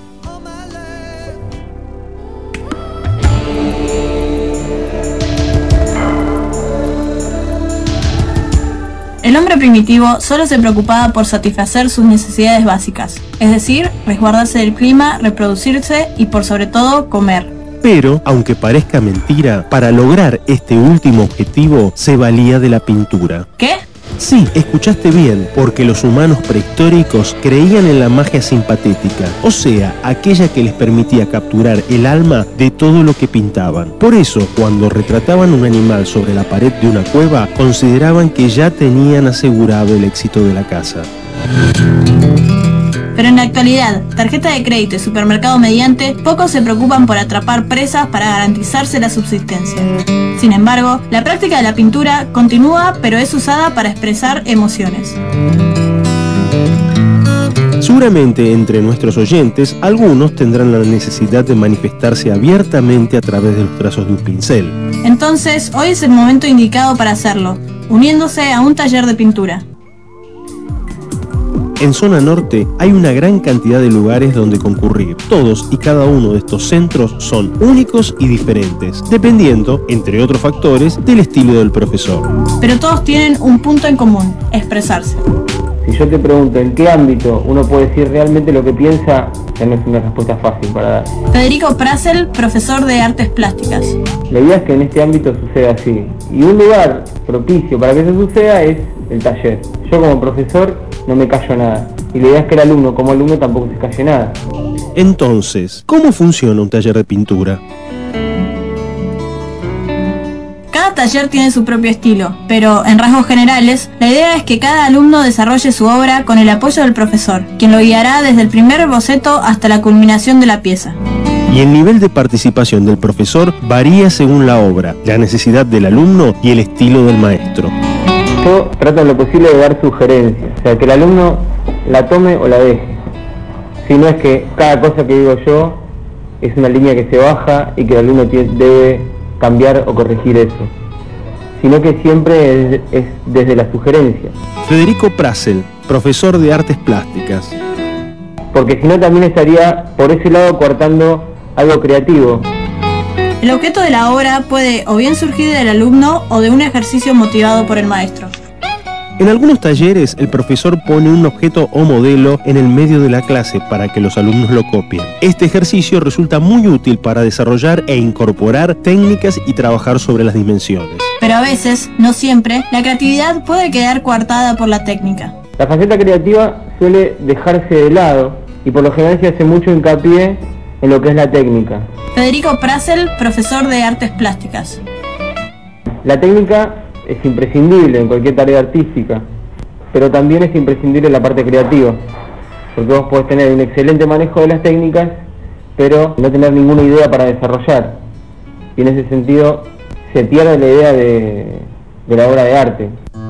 El hombre primitivo solo se preocupaba por satisfacer sus necesidades básicas, es decir, resguardarse del clima, reproducirse y por sobre todo comer. Pero, aunque parezca mentira, para lograr este último objetivo se valía de la pintura. ¿Qué? Sí, escuchaste bien, porque los humanos prehistóricos creían en la magia simpatética, o sea, aquella que les permitía capturar el alma de todo lo que pintaban. Por eso, cuando retrataban un animal sobre la pared de una cueva, consideraban que ya tenían asegurado el éxito de la caza. Pero en la actualidad, tarjeta de crédito y supermercado mediante, pocos se preocupan por atrapar presas para garantizarse la subsistencia. Sin embargo, la práctica de la pintura continúa, pero es usada para expresar emociones. Seguramente entre nuestros oyentes, algunos tendrán la necesidad de manifestarse abiertamente a través de los trazos de un pincel. Entonces, hoy es el momento indicado para hacerlo, uniéndose a un taller de pintura. En zona norte hay una gran cantidad de lugares donde concurrir. Todos y cada uno de estos centros son únicos y diferentes, dependiendo, entre otros factores, del estilo del profesor. Pero todos tienen un punto en común, expresarse. Si yo te pregunto en qué ámbito uno puede decir realmente lo que piensa, ya no es una respuesta fácil para dar. Federico Prasel, profesor de Artes Plásticas. La idea es que en este ámbito suceda así. Y un lugar propicio para que eso suceda es el taller. Yo como profesor no me callo nada. Y la idea es que el alumno como alumno tampoco se calle nada. Entonces, ¿cómo funciona un taller de pintura? Cada taller tiene su propio estilo, pero en rasgos generales, la idea es que cada alumno desarrolle su obra con el apoyo del profesor, quien lo guiará desde el primer boceto hasta la culminación de la pieza. Y el nivel de participación del profesor varía según la obra, la necesidad del alumno y el estilo del maestro. Yo trato en lo posible de dar sugerencias, o sea, que el alumno la tome o la deje. Si no es que cada cosa que digo yo es una línea que se baja y que el alumno tiene, debe cambiar o corregir eso, sino que siempre es, es desde la sugerencia. Federico Prasel, profesor de Artes Plásticas. Porque si no también estaría por ese lado coartando algo creativo. El objeto de la obra puede o bien surgir del alumno o de un ejercicio motivado por el maestro. En algunos talleres, el profesor pone un objeto o modelo en el medio de la clase para que los alumnos lo copien. Este ejercicio resulta muy útil para desarrollar e incorporar técnicas y trabajar sobre las dimensiones. Pero a veces, no siempre, la creatividad puede quedar coartada por la técnica. La faceta creativa suele dejarse de lado y por lo general se hace mucho hincapié en lo que es la técnica. Federico Prasel, profesor de Artes Plásticas. La técnica es imprescindible en cualquier tarea artística, pero también es imprescindible la parte creativa, porque vos podés tener un excelente manejo de las técnicas, pero no tener ninguna idea para desarrollar. Y en ese sentido se pierde la idea de, de la obra de arte.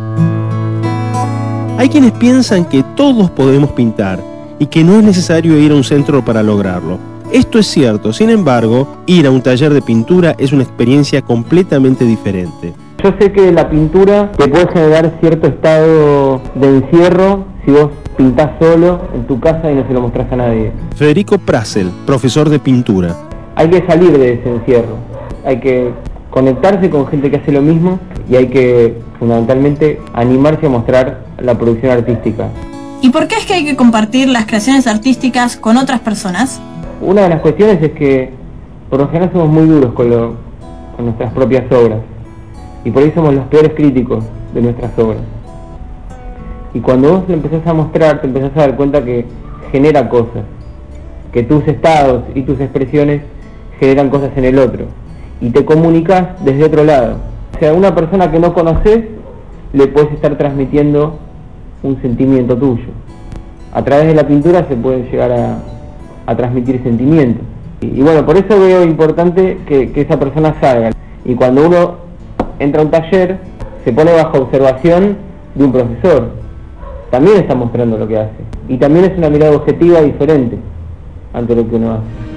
Hay quienes piensan que todos podemos pintar y que no es necesario ir a un centro para lograrlo. Esto es cierto, sin embargo, ir a un taller de pintura es una experiencia completamente diferente. Yo sé que la pintura te puede generar cierto estado de encierro si vos pintás solo en tu casa y no se lo mostrás a nadie. Federico Prassel, profesor de pintura. Hay que salir de ese encierro, hay que conectarse con gente que hace lo mismo y hay que fundamentalmente animarse a mostrar la producción artística. ¿Y por qué es que hay que compartir las creaciones artísticas con otras personas? Una de las cuestiones es que por lo general somos muy duros con, lo, con nuestras propias obras y por ahí somos los peores críticos de nuestras obras. Y cuando vos lo empezás a mostrar, te empezás a dar cuenta que genera cosas, que tus estados y tus expresiones generan cosas en el otro y te comunicas desde otro lado. O sea, a una persona que no conoces le puedes estar transmitiendo un sentimiento tuyo. A través de la pintura se puede llegar a, a transmitir sentimientos. Y, y bueno, por eso veo importante que, que esa persona salga. Y cuando uno entra a un taller, se pone bajo observación de un profesor. También está mostrando lo que hace. Y también es una mirada objetiva diferente ante lo que uno hace.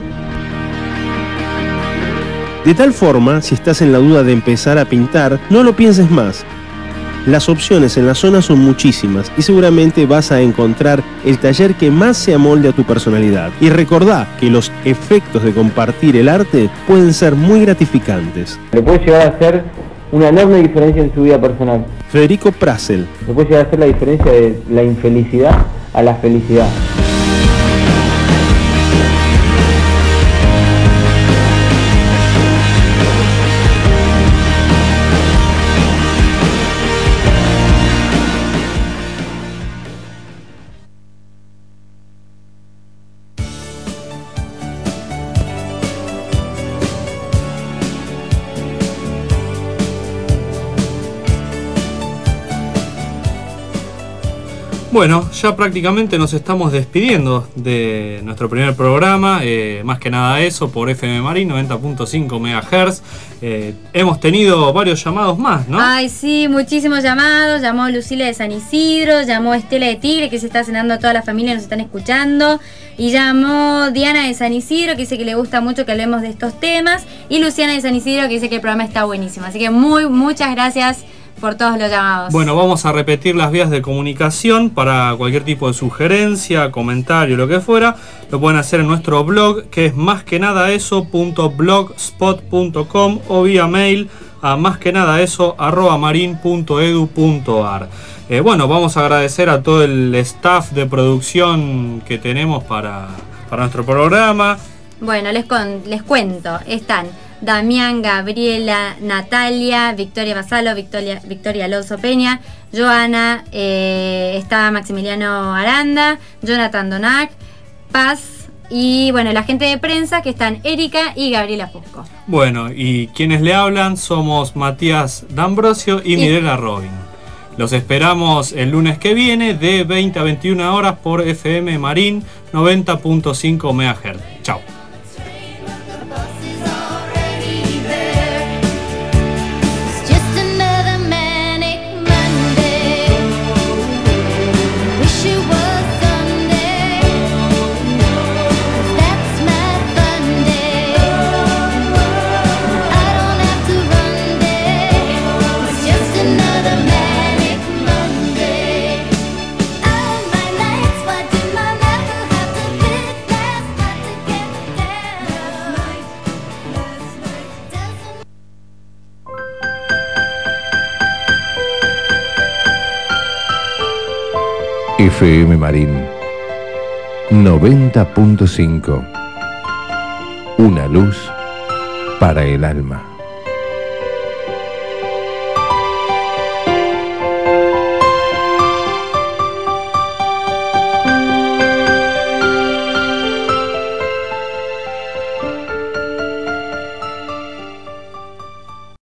De tal forma, si estás en la duda de empezar a pintar, no lo pienses más. Las opciones en la zona son muchísimas y seguramente vas a encontrar el taller que más se amolde a tu personalidad. Y recordá que los efectos de compartir el arte pueden ser muy gratificantes. Le puede llegar a hacer una enorme diferencia en su vida personal. Federico Prassel. Le puede llegar a hacer la diferencia de la infelicidad a la felicidad. Bueno, ya prácticamente nos estamos despidiendo de nuestro primer programa, eh, más que nada eso, por F M Marín noventa punto cinco megahertz. Eh, hemos tenido varios llamados más, ¿no? Ay, sí, muchísimos llamados. Llamó Lucila de San Isidro, llamó Estela de Tigre, que se está cenando a toda la familia, nos están escuchando. Y llamó Diana de San Isidro, que dice que le gusta mucho que hablemos de estos temas. Y Luciana de San Isidro, que dice que el programa está buenísimo. Así que muy, muchas gracias por todos los llamados. Bueno, vamos a repetir las vías de comunicación para cualquier tipo de sugerencia, comentario, lo que fuera. Lo pueden hacer en nuestro blog, que es más que nada eso punto blogspot punto com, o vía mail a más que nada eso arroba marin punto edu punto ar. Eh, bueno, vamos a agradecer a todo el staff de producción que tenemos para, para nuestro programa. Bueno, les, con, les cuento, están Damián, Gabriela, Natalia, Victoria Basalo, Victoria, Victoria Alonso Peña, Joana, eh, está Maximiliano Aranda, Jonathan Donac, Paz y bueno, la gente de prensa que están Erika y Gabriela Fusco. Bueno, y quienes le hablan somos Matías D'Ambrosio y, y Mirela Robin. Los esperamos el lunes que viene de veinte a veintiuna horas por F M Marín noventa punto cinco megahertz. Chao. F M Marín noventa punto cinco. Una luz para el alma.